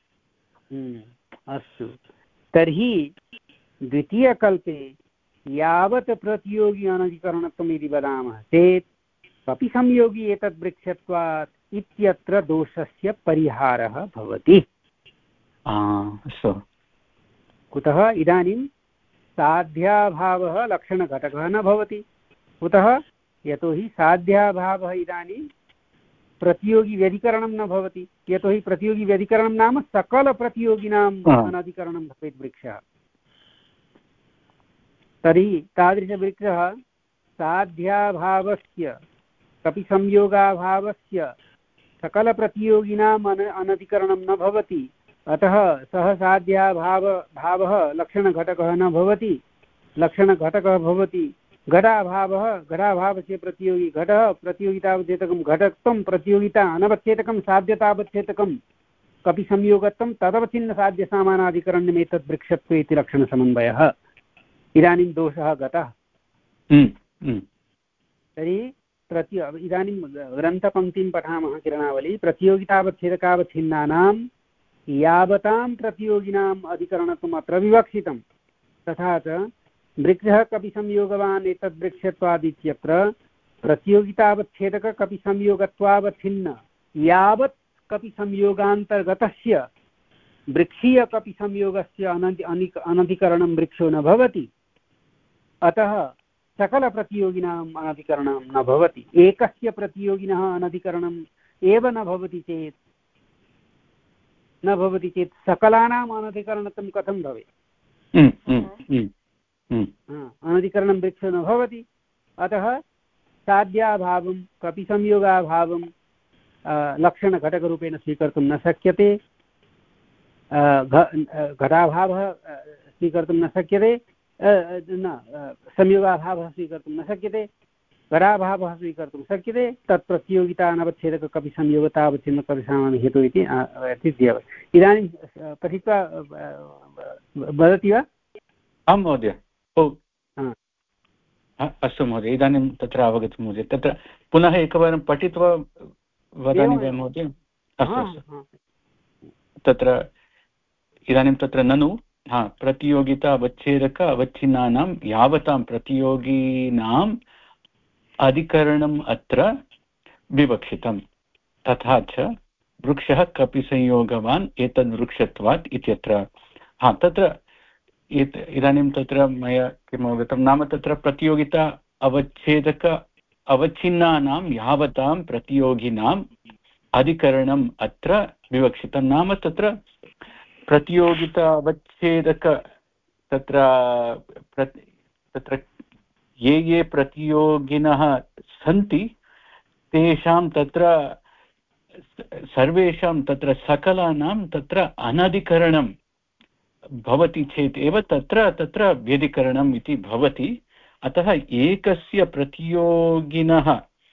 अस्तु, तर्हि द्वितीयकल्पे यावत् प्रतियोगी अनधिकरणत्वम् इति वदामः चेत् कपिसंयोगी एतद् वृक्षत्वात् इत्यत्र दोषस्य परिहारः भवति। कुतः? इदानीं साध्याभावः लक्षणघटकः न भवति। कुतः? यतोहि साध्याभावः इदानीं प्रतियोगी व्यधिकरणं न भवति। यतोहि प्रतियोगी व्यधिकरणं नाम सकलप्रतियोगिनाम् अनधिकरणं भवेत् वृक्षः। तर्हि तादृशवृक्षः साध्याभावस्य कपिसंयोगाभावस्य सकलप्रतियोगिनाम् अन अनधिकरणं न भवति। अतः सः साध्याभाव भावः लक्षणघटकः न भवति। लक्षणघटकः भवति घटाभावः, घटाभावस्य प्रतियोगी घटः, प्रतियोगितावच्छेदकं घटकत्वं, प्रतियोगिता अनवच्छेदकं, साध्यतावच्छेदकं, कपिसंयोगत्वं, तदवच्छिन्नसाध्यसामानाधिकरणम् एतद् वृक्षत्वे इति लक्षणसमन्वयः। इदानीं दोषः गतः। तर्हि प्रति इदानीं ग्रन्थपङ्क्तिं पठामः किरणावली। प्रतियोगितावच्छेदकावच्छिन्नानां यावतां प्रतियोगिनाम् अधिकरणत्वम् अत्र विवक्षितं, तथा च वृक्षः कपिसंयोगवान् एतद्वृक्षत्वादित्यत्र प्रतियोगितावच्छेदककपिसंयोगत्वावच्छिन्न यावत् कपिसंयोगान्तर्गतस्य वृक्षीयकपिसंयोगस्य अनधि अनधिकरणं वृक्षो न भवति। अतः सकलप्रतियोगिनाम् अनधिकरणं न भवति। एकस्य प्रतियोगिनः अनधिकरणम् एव न भवति चेत् न भवति चेत् सकलानाम् अनधिकरणत्वं कथं भवेत्? अनधिकरणं वृक्षो न भवति। अतः साध्याभावं कपिसंयोगाभावं लक्षणघटकरूपेण स्वीकर्तुं न शक्यते। घटाभावः स्वीकर्तुं न शक्यते, न संयोगाभावः स्वीकर्तुं न शक्यते, घटाभावः स्वीकर्तुं शक्यते। तत् प्रतियोगिता अनवच्छेदककपिसंयोगतावच्छिन्नकपिसामान्य हेतुः इति सिद्ध्येव। इदानीं पठित्वा वदति वा? आं महोदय। अस्तु महोदय, इदानीं तत्र अवगतं महोदय। तत्र पुनः एकवारं पठित्वा वदामि वा महोदय? तत्र इदानीं तत्र ननु हा प्रतियोगिता अवच्छेदक अवच्छिन्नानां यावतां प्रतियोगिनाम् अधिकरणम् अत्र विवक्षितम् तथा च वृक्षः कपिसंयोगवान् एतद्वृक्षत्वात् इत्यत्र हा तत्र इदानीं तत्र मया किम् अवगतं नाम तत्र प्रतियोगिता अवच्छेदक अवच्छिन्नानां यावतां प्रतियोगिनाम् अधिकरणम् अत्र विवक्षितं नाम तत्र प्रतियोगिता अवच्छेदक तत्र तत्र ये ये प्रतियोगिनः सन्ति तेषां तत्र सर्वेषां तत्र सकलानां तत्र अनधिकरणं भवति चेत् एव तत्र तत्र व्यधिकरणम् इति भवति अतः एकस्य प्रतियोगिनः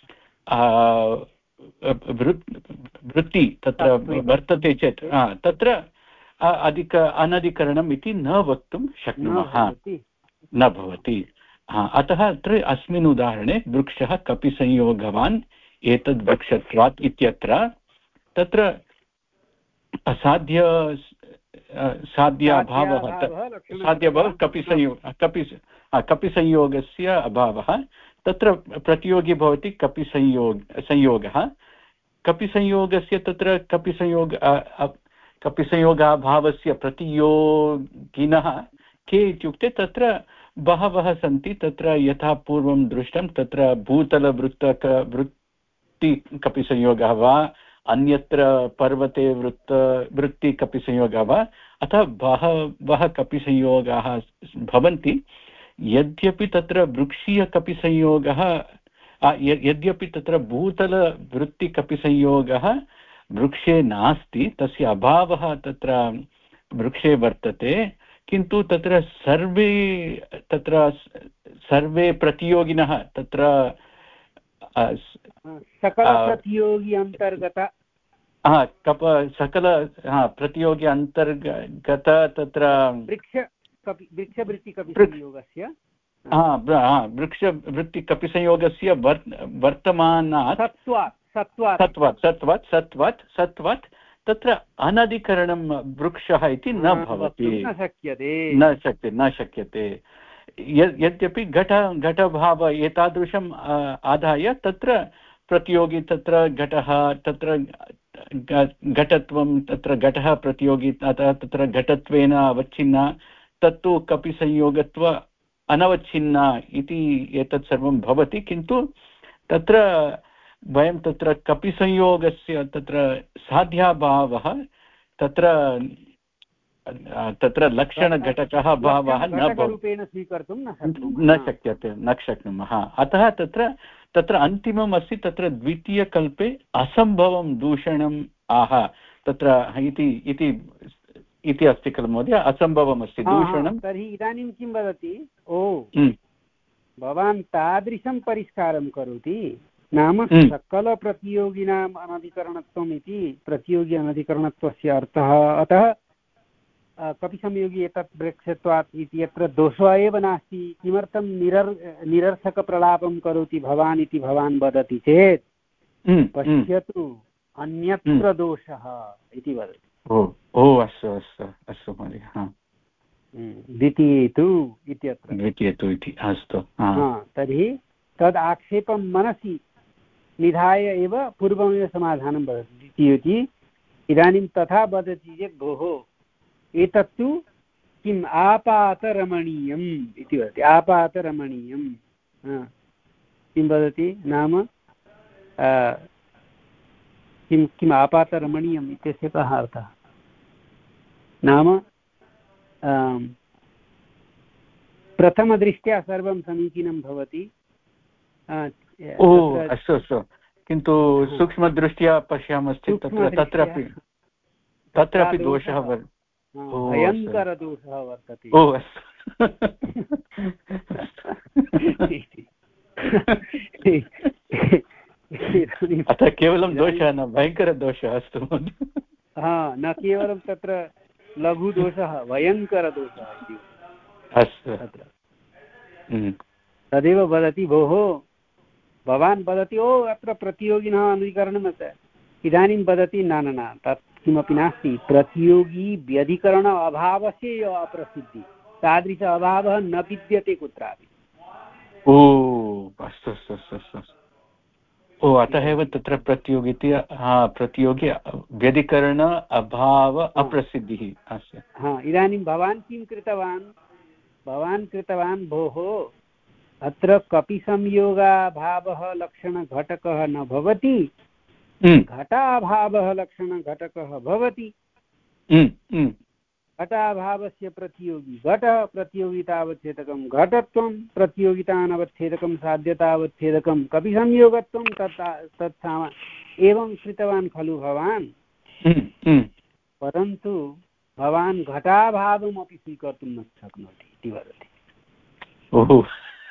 वृत्ति तत्र वर्तते चेत् तत्र अधिक अनधिकरणम् इति न वक्तुं शक्नुमः न भवति अतः अत्र अस्मिन् उदाहरणे वृक्षः कपिसंयोगवान् एतद्वृक्षत्वात् इत्यत्र तत्र असाध्य साध्याभावः साध्यभावः कपिसंयोग कपि कपिसंयोगस्य अभावः तत्र प्रतियोगी भवति कपिसंयोग संयोगः कपिसंयोगस्य तत्र कपिसंयोग कपिसंयोगाभावस्य प्रतियोगिनः के इत्युक्ते तत्र बहवः सन्ति तत्र यथा पूर्वं दृष्टं तत्र भूतलवृत्तक वृत्ति कपिसंयोगः वा अन्यत्र पर्वते वृत्त वृत्ति कपिसंयोगः वा अतः बहवः कपिसंयोगाः भवन्ति यद्यपि तत्र वृक्षीयकपिसंयोगः यद्यपि तत्र भूतलवृत्तिकपिसंयोगः वृक्षे नास्ति तस्य अभावः तत्र वृक्षे वर्तते किन्तु तत्र सर्वे तत्र सर्वे प्रतियोगिनः तत्र सकलप्रतियोगी अन्तर्गत हा कप सकल हा प्रतियोगी अन्तर्गत तत्र वृक्ष वृक्षवृत्तिकपिसंयोगस्य हा वृक्षवृत्तिकपिसंयोगस्य वर्तमानात् सत्वात् सत्वात् सत्वात् सत्वात् सत्वात् सत्वात् तत्र अनधिकरणं वृक्षः इति न भवति न शक्यते न शक्यते न शक्यते यद्यपि घट घटभाव एतादृशम् आदाय तत्र प्रतियोगी तत्र घटः तत्र घटत्वं तत्र घटः प्रतियोगी अतः तत्र घटत्वेन अवच्छिन्ना तत्तु कपिसंयोगत्व अनवच्छिन्ना इति एतत् सर्वं भवति किन्तु तत्र वयं तत्र कपिसंयोगस्य तत्र साध्याभावः तत्र तत्र लक्षणघटकः भावः न रूपेण स्वीकर्तुं न शक्यते न शक्नुमः अतः तत्र तत्र अन्तिमम् अस्ति तत्र द्वितीयकल्पे असम्भवं दूषणम् आह तत्र इति इति इति अस्ति खलु महोदय असम्भवम् अस्ति दूषणं तर्हि इदानीं किं वदति ओ भवान् तादृशं परिष्कारं करोति नाम सकलप्रतियोगिनाम् अनधिकरणत्वम् इति प्रतियोगी अनधिकरणत्वस्य अर्थः अतः कपिसंयोगी एतत् वृक्षत्वात् इति यत्र दोषः एव नास्ति किमर्थं निरर् निरर्थकप्रलापं करोति भवान् इति भवान् वदति चेत् पश्यतु अन्यत्र दोषः इति वदति ओ ओ अस्तु अस्तु अस्तु महोदय द्वितीये तु इत्यत्र द्वितीये तु इति अस्तु तर्हि तद् आक्षेपं मनसि निधाय एव पूर्वमेव समाधानं वदति द्वितीये इदानीं तथा वदति चेत् भोः एतत्तु किम् आपातरमणीयम् इति वदति आपातरमणीयं किं वदति नाम किं किम् आपातरमणीयम् इत्यस्य कः अर्थः नाम प्रथमदृष्ट्या सर्वं समीचीनं भवति अस्तु अस्तु किन्तु सूक्ष्मदृष्ट्या पश्यामश्चेत् तत्र तत्रापि तत्रापि दोषः भयङ्करदोषः वर्तते ओ अस्तु अतः केवलं दोषः न भयङ्करदोषः अस्तु हा न केवलं तत्र लघुदोषः भयङ्करदोषः इति अस्तु तत्र तदेव वदति भोः भवान् वदति ओ अत्र प्रतियोगिनः अनुकरणम् इदानीं वदति न न न तत् किमपि नास्ति, प्रतियोगी व्यधिकरण अभावस्य एव अप्रसिद्धिः, तादृश अभावः न विद्यते कुत्रापि। ओ अस्तु अस्तु अस्तु अस्तु ओ अतः एव तत्र प्रतियोगिता हा प्रतियोगी व्यधिकरण अभाव अप्रसिद्धिः अस्य। हा इदानीं भवान् किं कृतवान्, भवान् कृतवान् भोः अत्र कपिसंयोगाभावः लक्षणघटकः न भवति, घटाभावः लक्षणघटकः भवति। घटाभावस्य प्रतियोगी घटः, प्रतियोगितावच्छेदकं घटत्वं, प्रतियोगितानवच्छेदकं साध्यतावच्छेदकं कपिसंयोगत्वं, तत् तत्साम एवं कृतवान् खलु भवान्। परन्तु भवान् घटाभावमपि स्वीकर्तुं न शक्नोति इति वदति। ओहो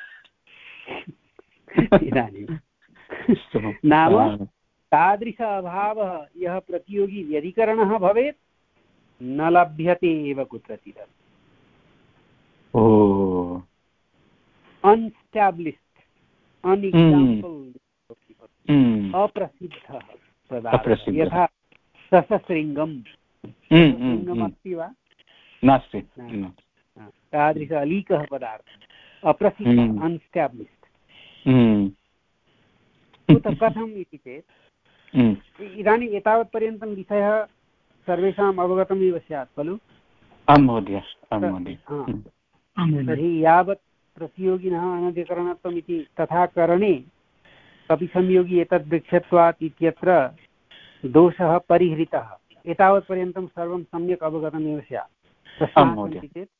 इदानीं नाम तादृश अभावः यः प्रतियोगी व्यधिकरणः भवेत् न लभ्यते एव कुत्रचित्। ओ अनस्टैब्लिश्ड, अनएग्जाम्पल्ड, अप्रसिद्धः पदार्थः, यथा ससशृङ्गम्। ससशृङ्गम् अस्ति वा? नास्ति। तादृश अलीकः पदार्थः अप्रसिद्धः, अनस्टैब्लिश्ड। कथम् इति चेत् इदानीम् एतावत्पर्यन्तं विषयः सर्वेषाम् अवगतमेव स्यात् खलु? आं महोदय, आं महोदय। तर्हि यावत् प्रतियोगिनः अनधिकरणत्वम् इति तथा करणे कपिसंयोगी एतद्वृक्षत्वात् इत्यत्र दोषः परिहृतः, एतावत्पर्यन्तं सर्वं सम्यक् अवगतमेव स्यात्। तस्मात् चेत्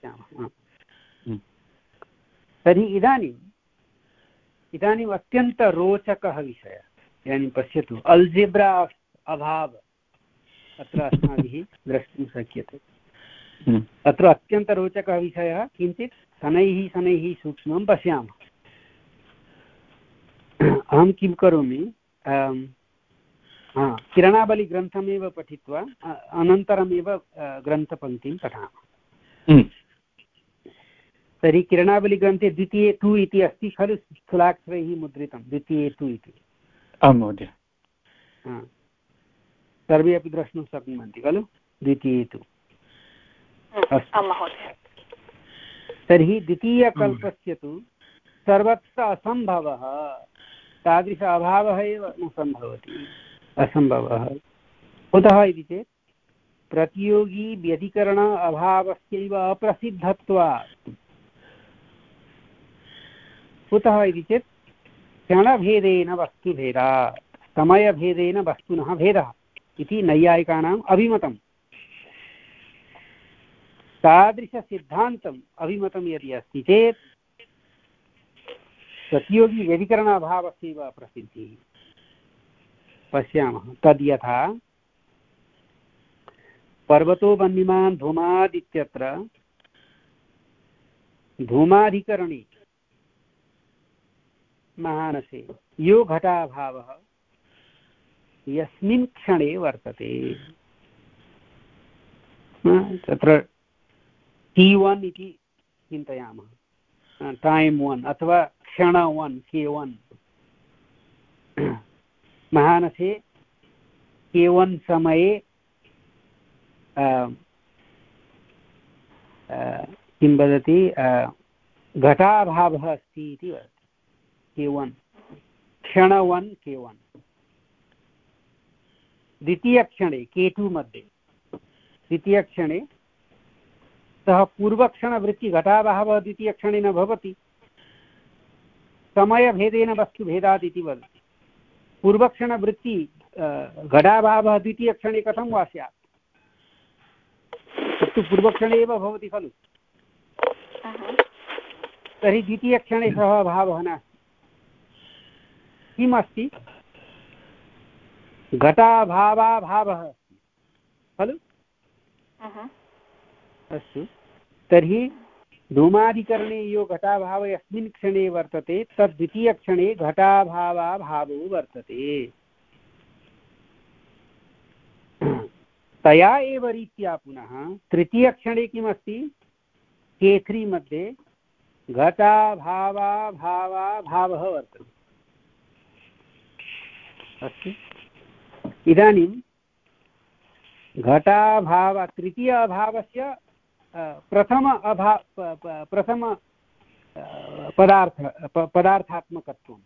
तर्हि इदानीम् इदानीम् अत्यन्तरोचकः विषयः। इदानीं पश्यतु, अल्जेब्रा अभावः अत्र अस्माभिः द्रष्टुं शक्यते। अत्र अत्यन्तरोचकः विषयः, किञ्चित् शनैः शनैः सूक्ष्मं पश्यामः। अहं किं करोमि, किरणावलीग्रन्थमेव पठित्वा अनन्तरमेव ग्रन्थपङ्क्तिं पठामः। तर्हि किरणावलीग्रन्थे द्वितीये तु इति अस्ति खलु, स्थूलाक्षरैः मुद्रितं द्वितीये तु इति। आं महोदय। सर्वे अपि द्रष्टुं शक्नुवन्ति खलु, द्वितीये तु। तर्हि द्वितीयकल्पस्य तु सर्वत्र असम्भवः, तादृश अभावः एव न सम्भवति, असम्भवः। कुतः इति चेत् प्रतियोगी व्यधिकरण अभावस्यैव अप्रसिद्धत्वात्। कुतः इति चेत् क्षणभेदेन वस्तुभेदात्, समयभेदेन वस्तुनः भेदः इति नैयायिकानाम् अभिमतम्। तादृशसिद्धान्तम् अभिमतं यदि अस्ति चेत् प्रतियोगी व्यधिकरण अभावस्यैव अप्रसिद्धिः। पश्यामः, तद्यथा पर्वतो वह्निमान् धूमादित्यत्र धूमाधिकरणे महानसे यो घटाभावः यस्मिन् क्षणे वर्तते, तत्र टी वन् इति चिन्तयामः, टैम् वन् अथवा क्षण वन्, के वन्। महानसे के वन् समये किं वदति, घटाभावः अस्ति इति वदति। के वन्, क्षण वन्, के वन्। द्वितीयक्षणे के टु मध्ये, द्वितीयक्षणे सः पूर्वक्षणवृत्ति घटाभावः द्वितीयक्षणे न भवति, समयभेदेन वस्तुभेदात् इति वदति। पूर्वक्षणवृत्ति घटाभावः द्वितीयक्षणे कथं वा स्यात्, तत्तु पूर्वक्षणे एव भवति खलु। तर्हि द्वितीयक्षणे सः अभावः नास्ति। किम् अस्ति, घटाभावाभावः अस्ति खलु। अस्तु, तर्हि धूमाधिकरणे यो घटाभावः यस्मिन् क्षणे वर्तते तद् द्वितीयक्षणे घटाभावाभावो वर्तते। तया एव रीत्या पुनः तृतीयक्षणे किमस्ति, के थ्री मध्ये घटाभावाभावाभावः वर्तते। अस्तु, इदानीं घटाभाव तृतीय अभावस्य प्रथम अभाव प्रथम पदार्थ पदार्थात्मकत्वं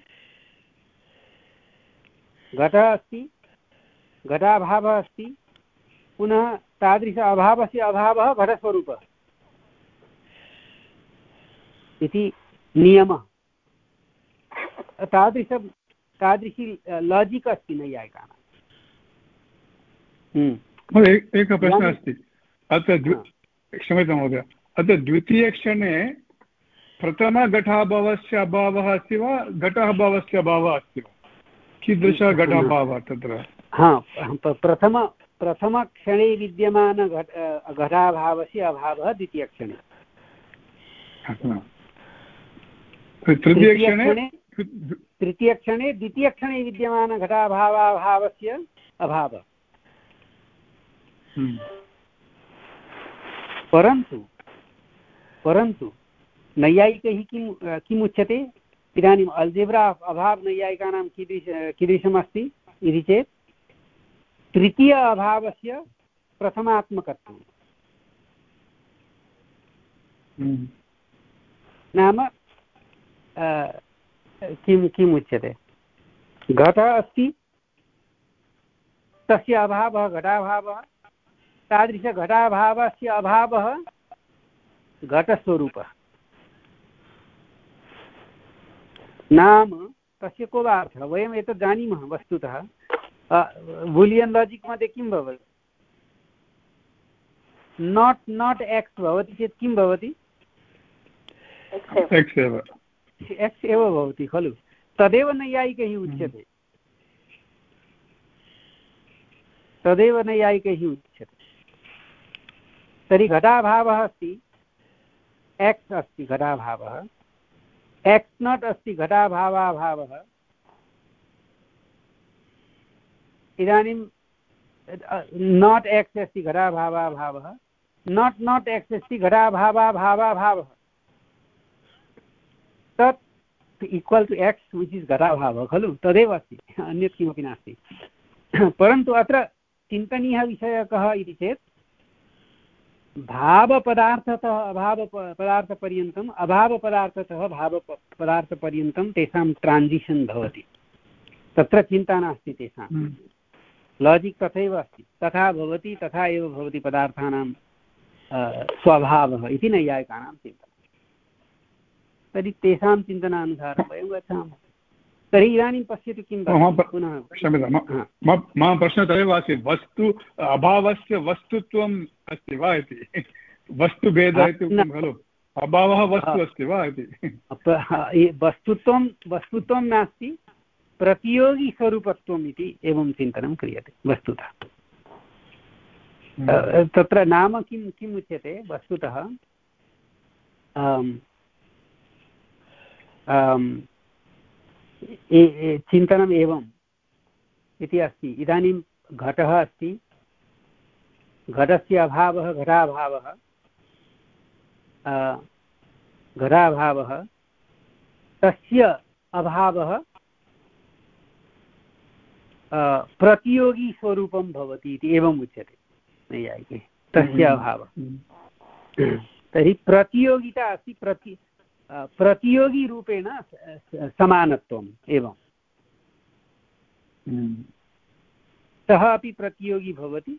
घटः अस्ति घटाभावः अस्ति पुनः तादृश अभावस्य अभावः घटस्वरूपः इति नियमः तादृश तादृशी लाजिक् अस्ति नैयायिकानां। एकः प्रश्नः अस्ति अत्र क्षम्यतां महोदय अत्र द्वितीयक्षणे प्रथमघटाभावस्य अभावः अस्ति वा घटाभावस्य अभावः अस्ति वा कीदृशः घटाभावः तत्र? हा प्रथम प्रथमक्षणे विद्यमान घट घटाभावस्य अभावः द्वितीयक्षणे तृतीयक्षणे तृतीयक्षणे द्वितीयक्षणे विद्यमान घटाभावाभावस्य अभावः। परन्तु परन्तु नैयायिकैः किं किम् उच्यते इदानीम् अल्जेब्रा अभाव नैयायिकानां कीदृश कीदृशमस्ति इति चेत् तृतीय अभावस्य प्रथमात्मकत्वं नाम किं किम् उच्यते घटः अस्ति तस्य अभावः घटाभावः तादृशघटाभावस्य अभावः घटस्वरूपः नाम तस्य को वा अर्थः वयम् एतत् जानीमः वस्तुतः बूलियन् लाजिक् मध्ये किं भवति नाट् नाट् एक्स् भवति चेत् किं भवति एक्स् एव एक्स् एव भवति खलु तदेव नैयायिकैः उच्यते तदेव नैयायिकैः उच्यते। तर्हि घटाभावः अस्ति एक्स् अस्ति घटाभावः एक्स् नाट् अस्ति घटाभावाभावः इदानीं नाट् एक्स् अस्ति घटाभावाभावः नाट् नाट् एक्स् अस्ति घटाभावाभावाभावः तत् equal to x which is घटाभावः खलु तदेव अस्ति अन्यत् किमपि नास्ति। परन्तु अत्र चिन्तनीयः विषयः कः इति चेत् भावपदार्थतः अभावपदार्थपर्यन्तम् अभावपदार्थतः भावपदार्थपर्यन्तं तेषां ट्रान्सिशन् भवति तत्र चिन्ता नास्ति तेषां लाजिक् तथैव अस्ति तथा भवति तथा एव भवति पदार्थानां स्वभावः इति नैयायिकानां चिन्तनं। तर्हि तेषां चिन्तनानुसारं वयं गच्छामः। तर्हि इदानीं पश्यतु किं पुनः क्षम्यतां मम प्रश्नः तदेव आसीत् वस्तु अभावस्य वस्तुत्वम् अस्ति वा इति वस्तुभेदः इत्युक्तं खलु अभावः वस्तु अस्ति वा इति वस्तुत्वं वस्तुत्वं नास्ति प्रतियोगिस्वरूपत्वम् इति एवं चिन्तनं क्रियते वस्तुतः। तत्र नाम किं किम् उच्यते वस्तुतः चिन्तनम् एवम् इति अस्ति। इदानीं घटः अस्ति घटस्य अभावः घटाभावः घटाभावः तस्य अभावः प्रतियोगिस्वरूपं भवति इति एवम् उच्यते नैयायिके तस्य अभावः। तर्हि प्रतियोगिता अस्ति प्रति प्रतियोगिरूपेण समानत्वम् एवं सः अपि प्रतियोगी भवति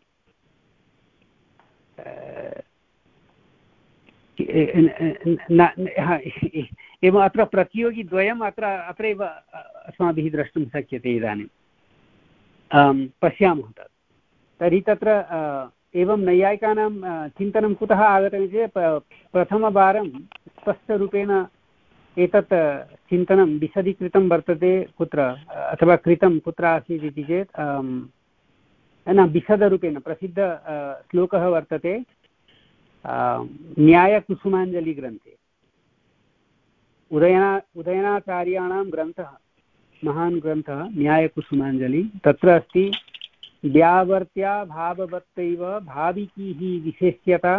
एवम् अत्र प्रतियोगिद्वयम् अत्र अत्रैव अस्माभिः द्रष्टुं शक्यते। इदानीं पश्यामः तत् तर्हि तत्र एवं नैयायिकानां चिन्तनं कुतः आगतं चेत् प्रथमवारं स्पष्टरूपेण एतत् चिन्तनं विशदीकृतं वर्तते कुत्र अथवा कृतं कुत्र आसीत् इति चेत् न विशदरूपेण प्रसिद्ध श्लोकः वर्तते न्यायकुसुमाञ्जलिग्रन्थे उदयना उदयनाचार्याणां ग्रन्थः महान् ग्रन्थः न्यायकुसुमाञ्जलि तत्र अस्ति व्यावर्त्या भाववत्तैव भाविकी हि विशेष्यता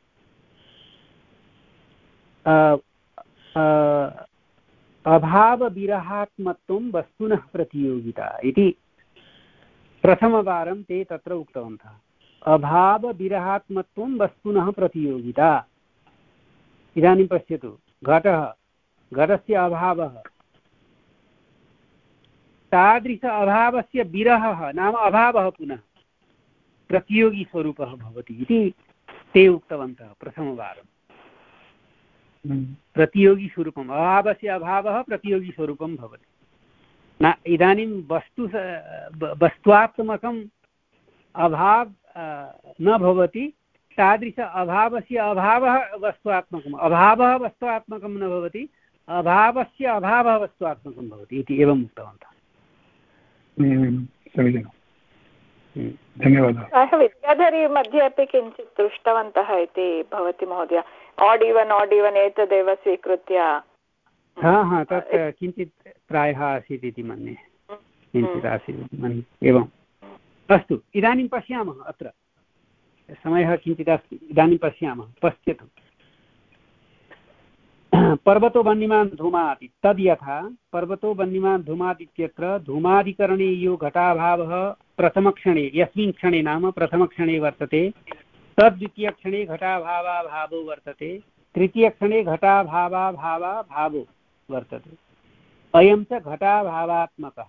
अभावविरहात्मत्वं वस्तुनः प्रतियोगिता इति प्रथमवारं ते तत्र उक्तवन्तः। अभावविरहात्मत्वं वस्तुनः प्रतियोगिता। इदानीं पश्यतु, घटः, घटस्य अभावः, तादृश अभावस्य विरहः नाम अभावः पुनः प्रतियोगिस्वरूपः भवति इति ते उक्तवन्तः प्रथमवारं। प्रतियोगिस्वरूपम्, अभावस्य अभावः प्रतियोगिस्वरूपं भवति। न इदानीं वस्तु वस्त्वात्मकम् अभाव न भवति, तादृश अभावस्य अभावः वस्त्वात्मकम्, अभावः वस्त्वात्मकं न भवति, अभावस्य अभावः वस्त्वात्मकं भवति इति एवम् उक्तवन्तः। समीचीनं, धन्यवादः। विद्याधरी मध्ये अपि किञ्चित् दृष्टवन्तः इति भवति महोदय, आड् इवन् आड् इवन् एतदेव स्वीकृत्य। हा हा तत् किञ्चित् प्रायः आसीत् इति मन्ये, किञ्चित् आसीत् इति मन्ये। एवम्, अस्तु, इदानीं पश्यामः, अत्र समयः किञ्चित् अस्ति, इदानीं पश्यामः। पश्यतु, पर्वतो वह्निमान् धूमात्, तद् यथा पर्वतो वह्निमान् धूमात् इत्यत्र धूमाधिकरणे यो घटाभावः प्रथमक्षणे, यस्मिन् क्षणे नाम प्रथमक्षणे वर्तते, तद्द्वितीयक्षणे घटाभावाभावो वर्तते, तृतीयक्षणे घटाभावाभावाभावो वर्तते। अयं च घटाभावात्मकः।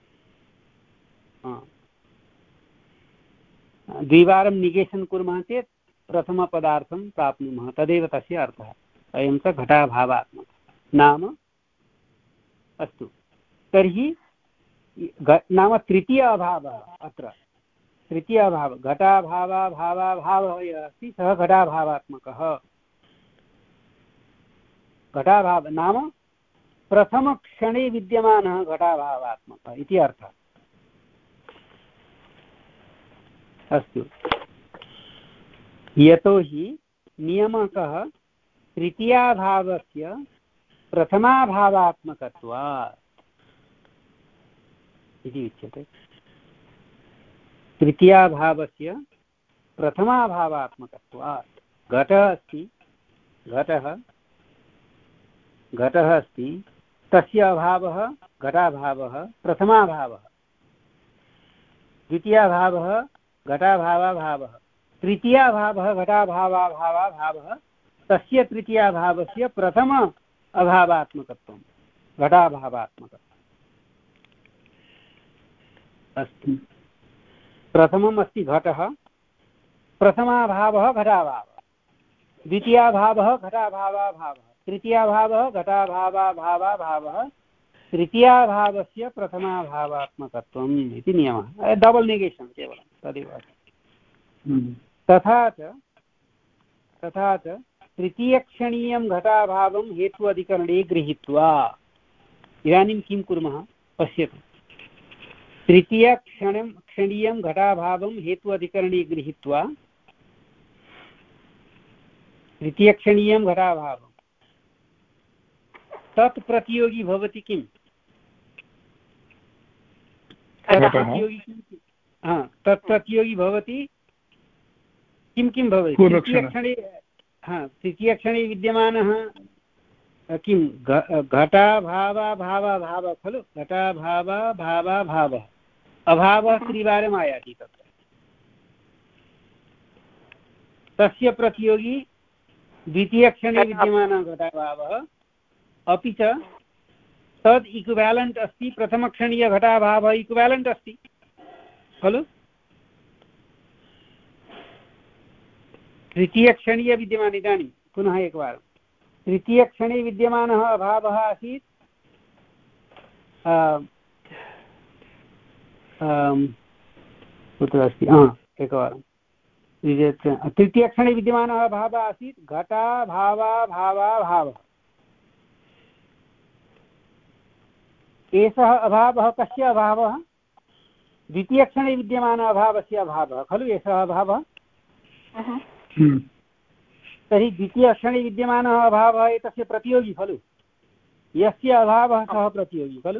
द्विवारं निगेशन् कुर्मः चेत् प्रथमपदार्थं प्राप्नुमः, तदेव तस्य अर्थः। अयं च घटाभावात्मकः नाम, अस्तु, तर्हि नाम तृतीय अभावः, अत्र तृतीय अभावः घटाभावाभावाभावः यः अस्ति सः घटाभावात्मकः। घटाभावः नाम प्रथमक्षणे विद्यमानः घटाभावात्मकः इति अर्थः। अस्तु, यतोहि नियमकः तृतीयाभावस्य प्रथमाभावात्मकत्वात् इति उच्यते। तृतीयाभावस्य प्रथमाभावात्मकत्वात् घटः अस्ति, घटः घटः अस्ति, तस्य अभावः घटाभावः प्रथमाभावः, द्वितीयाभावः घटाभावाभावः, तृतीयाभावः घटाभावाभावाभावः, तस्य तृतीयाभावस्य प्रथम अभावात्मकत्वं घटाभावात्मकम्। अस्तु, प्रथमम् अस्ति घटः, प्रथमाभावः घटाभावः, द्वितीयाभावः घटाभावाभावः, तृतीयाभावः घटाभावाभावाभावः, तृतीयाभावस्य प्रथमाभावात्मकत्वम् इति नियमः। डबल् नेगेशन् केवलं तदेव। तथा च तथा च तृतीयक्षणीयं घटाभावं हेतु अधिकरणे गृहीत्वा, इदानीं किं कुर्मः पश्यतु, तृतीयक्षणं क्षणीयं घटाभावं हेतु अधिकरणे गृहीत्वा, तृतीयक्षणीयं घटाभावं तत् प्रतियोगी भवति किम्? तत् प्रतियोगी भवति किं किं भवति? तृतीयक्षणे हा तृतीयक्षणे विद्यमानः किं घटाभावाभावाभावः खलु, घटाभावाभावाभावः, अभावः त्रिवारम् आयाति तत्र, तस्य प्रतियोगी द्वितीयक्षणे विद्यमानः घटाभावः, अपि च तद् इक्विवेलेण्ट् अस्ति प्रथमक्षणीयघटाभावः इक्विवेलेण्ट् अस्ति खलु। तृतीयक्षणीय विद्यमान, इदानीं पुनः एकवारं, तृतीयक्षणे विद्यमानः अभावः आसीत् कुत्र अस्ति, एकवारं, तृतीयक्षणे विद्यमानः अभावः आसीत् घटाभावाभावाभावः। एषः अभावः कस्य अभावः? द्वितीयक्षणे विद्यमानः अभावस्य अभावः खलु एषः अभावः। तर्हि द्वितीयक्षणे विद्यमानः अभावः एतस्य प्रतियोगी खलु, यस्य अभावः सः प्रतियोगी खलु।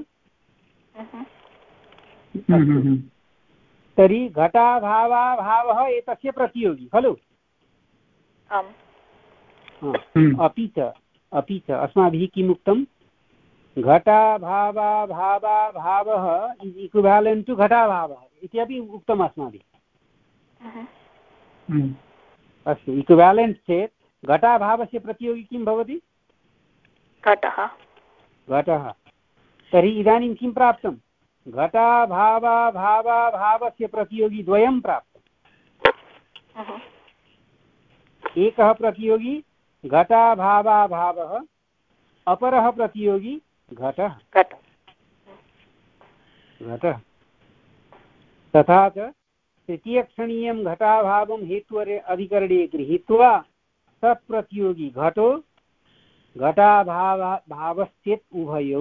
तर्हि घटाभावाभावः एतस्य प्रतियोगी खलु। अपि च अपि च अस्माभिः किम् उक्तं? घटाभावाभावाभावः इस् इक्विवेलेण्ट् टु घटाभावः इत्यपि उक्तम् अस्माभिः। अस्तु इक्विवेलेन्स् चेत् घटाभावस्य प्रतियोगी किं भवति घटः घटः तर्हि इदानीं किं प्राप्तं घटाभावाभावाभावस्य प्रतियोगी द्वयं प्राप्तम् एकः प्रतियोगी घटाभावाभावः अपरः प्रतियोगी घटः घटः तथा च तृतीयक्षणीयं घटाभावं हेत्वरे अधिकरणे गृहीत्वा तत्प्रतियोगी घटो घटाभावश्चेत् उभयौ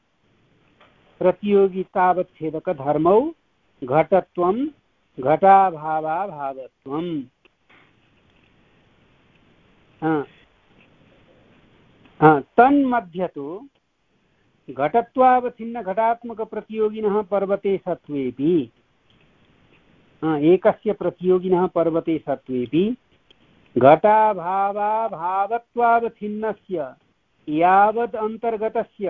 प्रतियोगितावच्छेदकधर्मौ घटत्वं घटाभावाभावत्वम् तन्मध्यतो घटत्वावच्छिन्नघटात्मकप्रतियोगिनः पर्वते सत्त्वेपि एकस्य प्रतियोगिनः पर्वते सत्त्वेपि घटाभावाभावत्वावच्छिन्नस्य यावद् अन्तर्गतस्य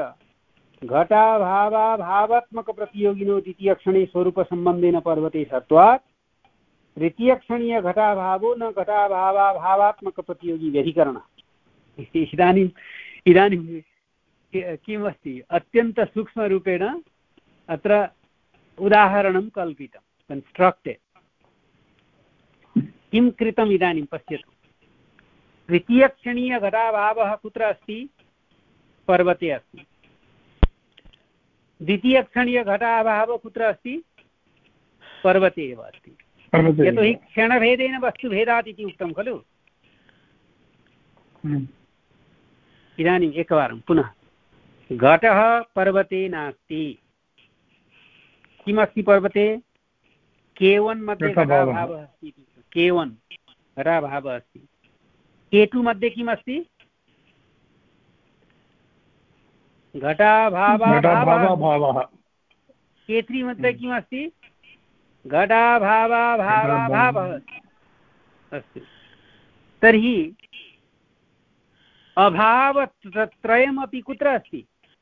घटाभावाभावात्मकप्रतियोगिनो द्वितीयक्षणे स्वरूपसम्बन्धेन पर्वते सत्त्वात् तृतीयक्षणीयघटाभावो न घटाभावाभावात्मकप्रतियोगी व्यधिकरणः इदानीम् इदानीं किम् अस्ति अत्यन्तसूक्ष्मरूपेण अत्र उदाहरणं कल्पितं कन्स्ट्रक्टेड् किं कृतम् इदानीं पश्यतु तृतीयक्षणीयघटाभावः कुत्र अस्ति पर्वते अस्ति द्वितीयक्षणीयघटाभावः कुत्र अस्ति पर्वते एव अस्ति यतोहि क्षणभेदेन वस्तुभेदात् इति उक्तं खलु इदानीम् एकवारं पुनः घटः पर्वते नास्ति किमस्ति पर्वते केवन् मध्ये घटाभावः अस्ति केवन् घटाभावः अस्ति केतु मध्ये किमस्ति घटाभावाभावः केत्री मध्ये किमस्ति घटाभावाभावः अस्तु तर्हि अभावत्रयमपि कुत्र अस्ति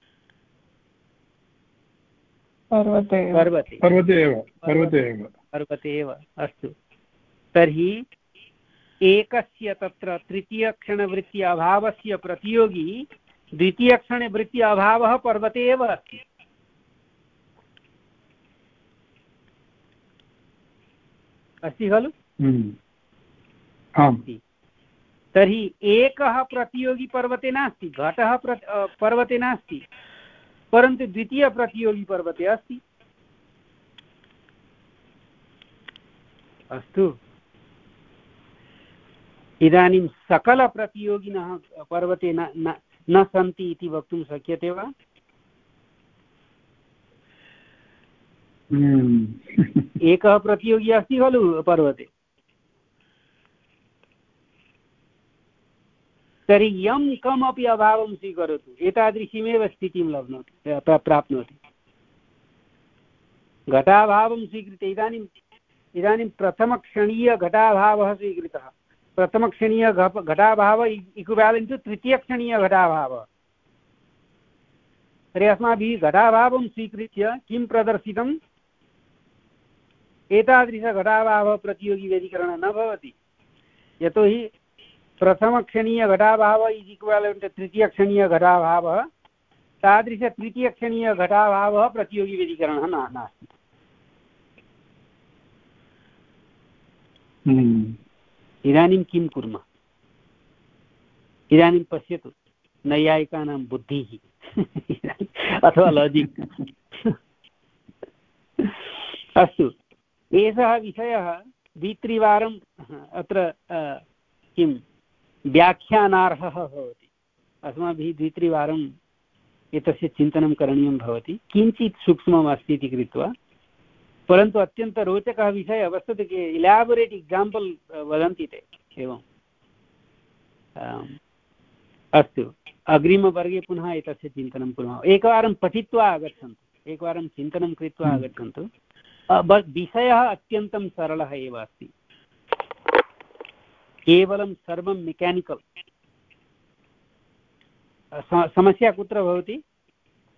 पर्वते पर्वते पर्वते एव पर्वते एव पर्वते एव अस्तु तर्हि एकस्य तत्र तृतीयक्षणवृत्ति अभावस्य प्रतियोगी द्वितीयक्षणवृत्ति अभावः पर्वते एव अस्ति अस्ति खलु तर्हि एकः प्रतियोगी पर्वते नास्ति घटः पर्वते नास्ति परन्तु द्वितीयप्रतियोगी पर्वते अस्ति अस्तु इदानीं सकलप्रतियोगिनः पर्वते न न न सन्ति इति वक्तुं शक्यते वा एकः प्रतियोगी अस्ति खलु पर्वते तर्हि यं कमपि अभावं स्वीकरोतु एतादृशीमेव स्थितिं लब्नोति प्राप्नोति घटाभावं स्वीकृत्य इदानीम् इदानीं प्रथमक्षणीयघटाभावः स्वीकृतः प्रथमक्षणीय घटाभाव इक्विवेलेंट टु तृतीयक्षणीयघटाभावः तर्हि अस्माभिः घटाभावं स्वीकृत्य किं प्रदर्शितम् एतादृशघटाभावः प्रतियोगिव्यतिकरणं न भवति यतोहि प्रथमक्षणीयघटाभावः इस् इक्विवेलेंट टु तृतीयक्षणीयघटाभावः तादृशतृतीयक्षणीयघटाभावः प्रतियोगिव्यतिकरणः न नास्ति इदानीं किं कुर्मः इदानीं पश्यतु नैयायिकानां बुद्धिः अथवा लाजिक् अस्तु एषः विषयः द्वित्रिवारम् अत्र किं व्याख्यानार्हः भवति अस्माभिः द्वित्रिवारम् एतस्य चिन्तनं करणीयं भवति किञ्चित् सूक्ष्मम् अस्ति इति कृत्वा परन्तु अत्यन्तरोचकः विषयः वस्तुतः इलाबोरेट् एक्साम्पल् वदन्ति ते एवम् अस्तु अग्रिमवर्गे पुनः एतस्य चिन्तनं कुर्मः एकवारं पठित्वा आगच्छन्तु एकवारं चिन्तनं कृत्वा आगच्छन्तु विषयः अत्यन्तं सरलः एव अस्ति केवलं सर्वं मेकानिकल् समस्या कुत्र भवति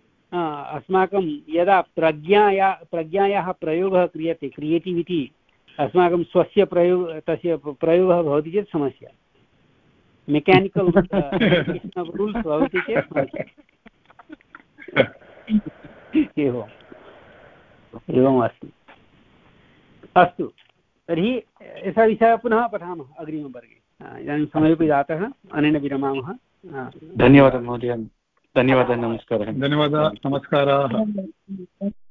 अस्माकं यदा प्रज्ञाया प्रज्ञायाः प्रयोगः क्रियते क्रियेटिविटि अस्माकं स्वस्य प्रयोग तस्य प्रयोगः भवति चेत् समस्या मेकानिकल् रूल्स् भवति चेत् एवम् एवम् अस्ति। अस्तु, तर्हि यथा विषयः पुनः पठामः अग्रिमवर्गे। इदानीं समयोपि जातः, अनेन विरमामः। धन्यवादः महोदय। धन्यवादः, नमस्कारः। धन्यवादः, नमस्काराः।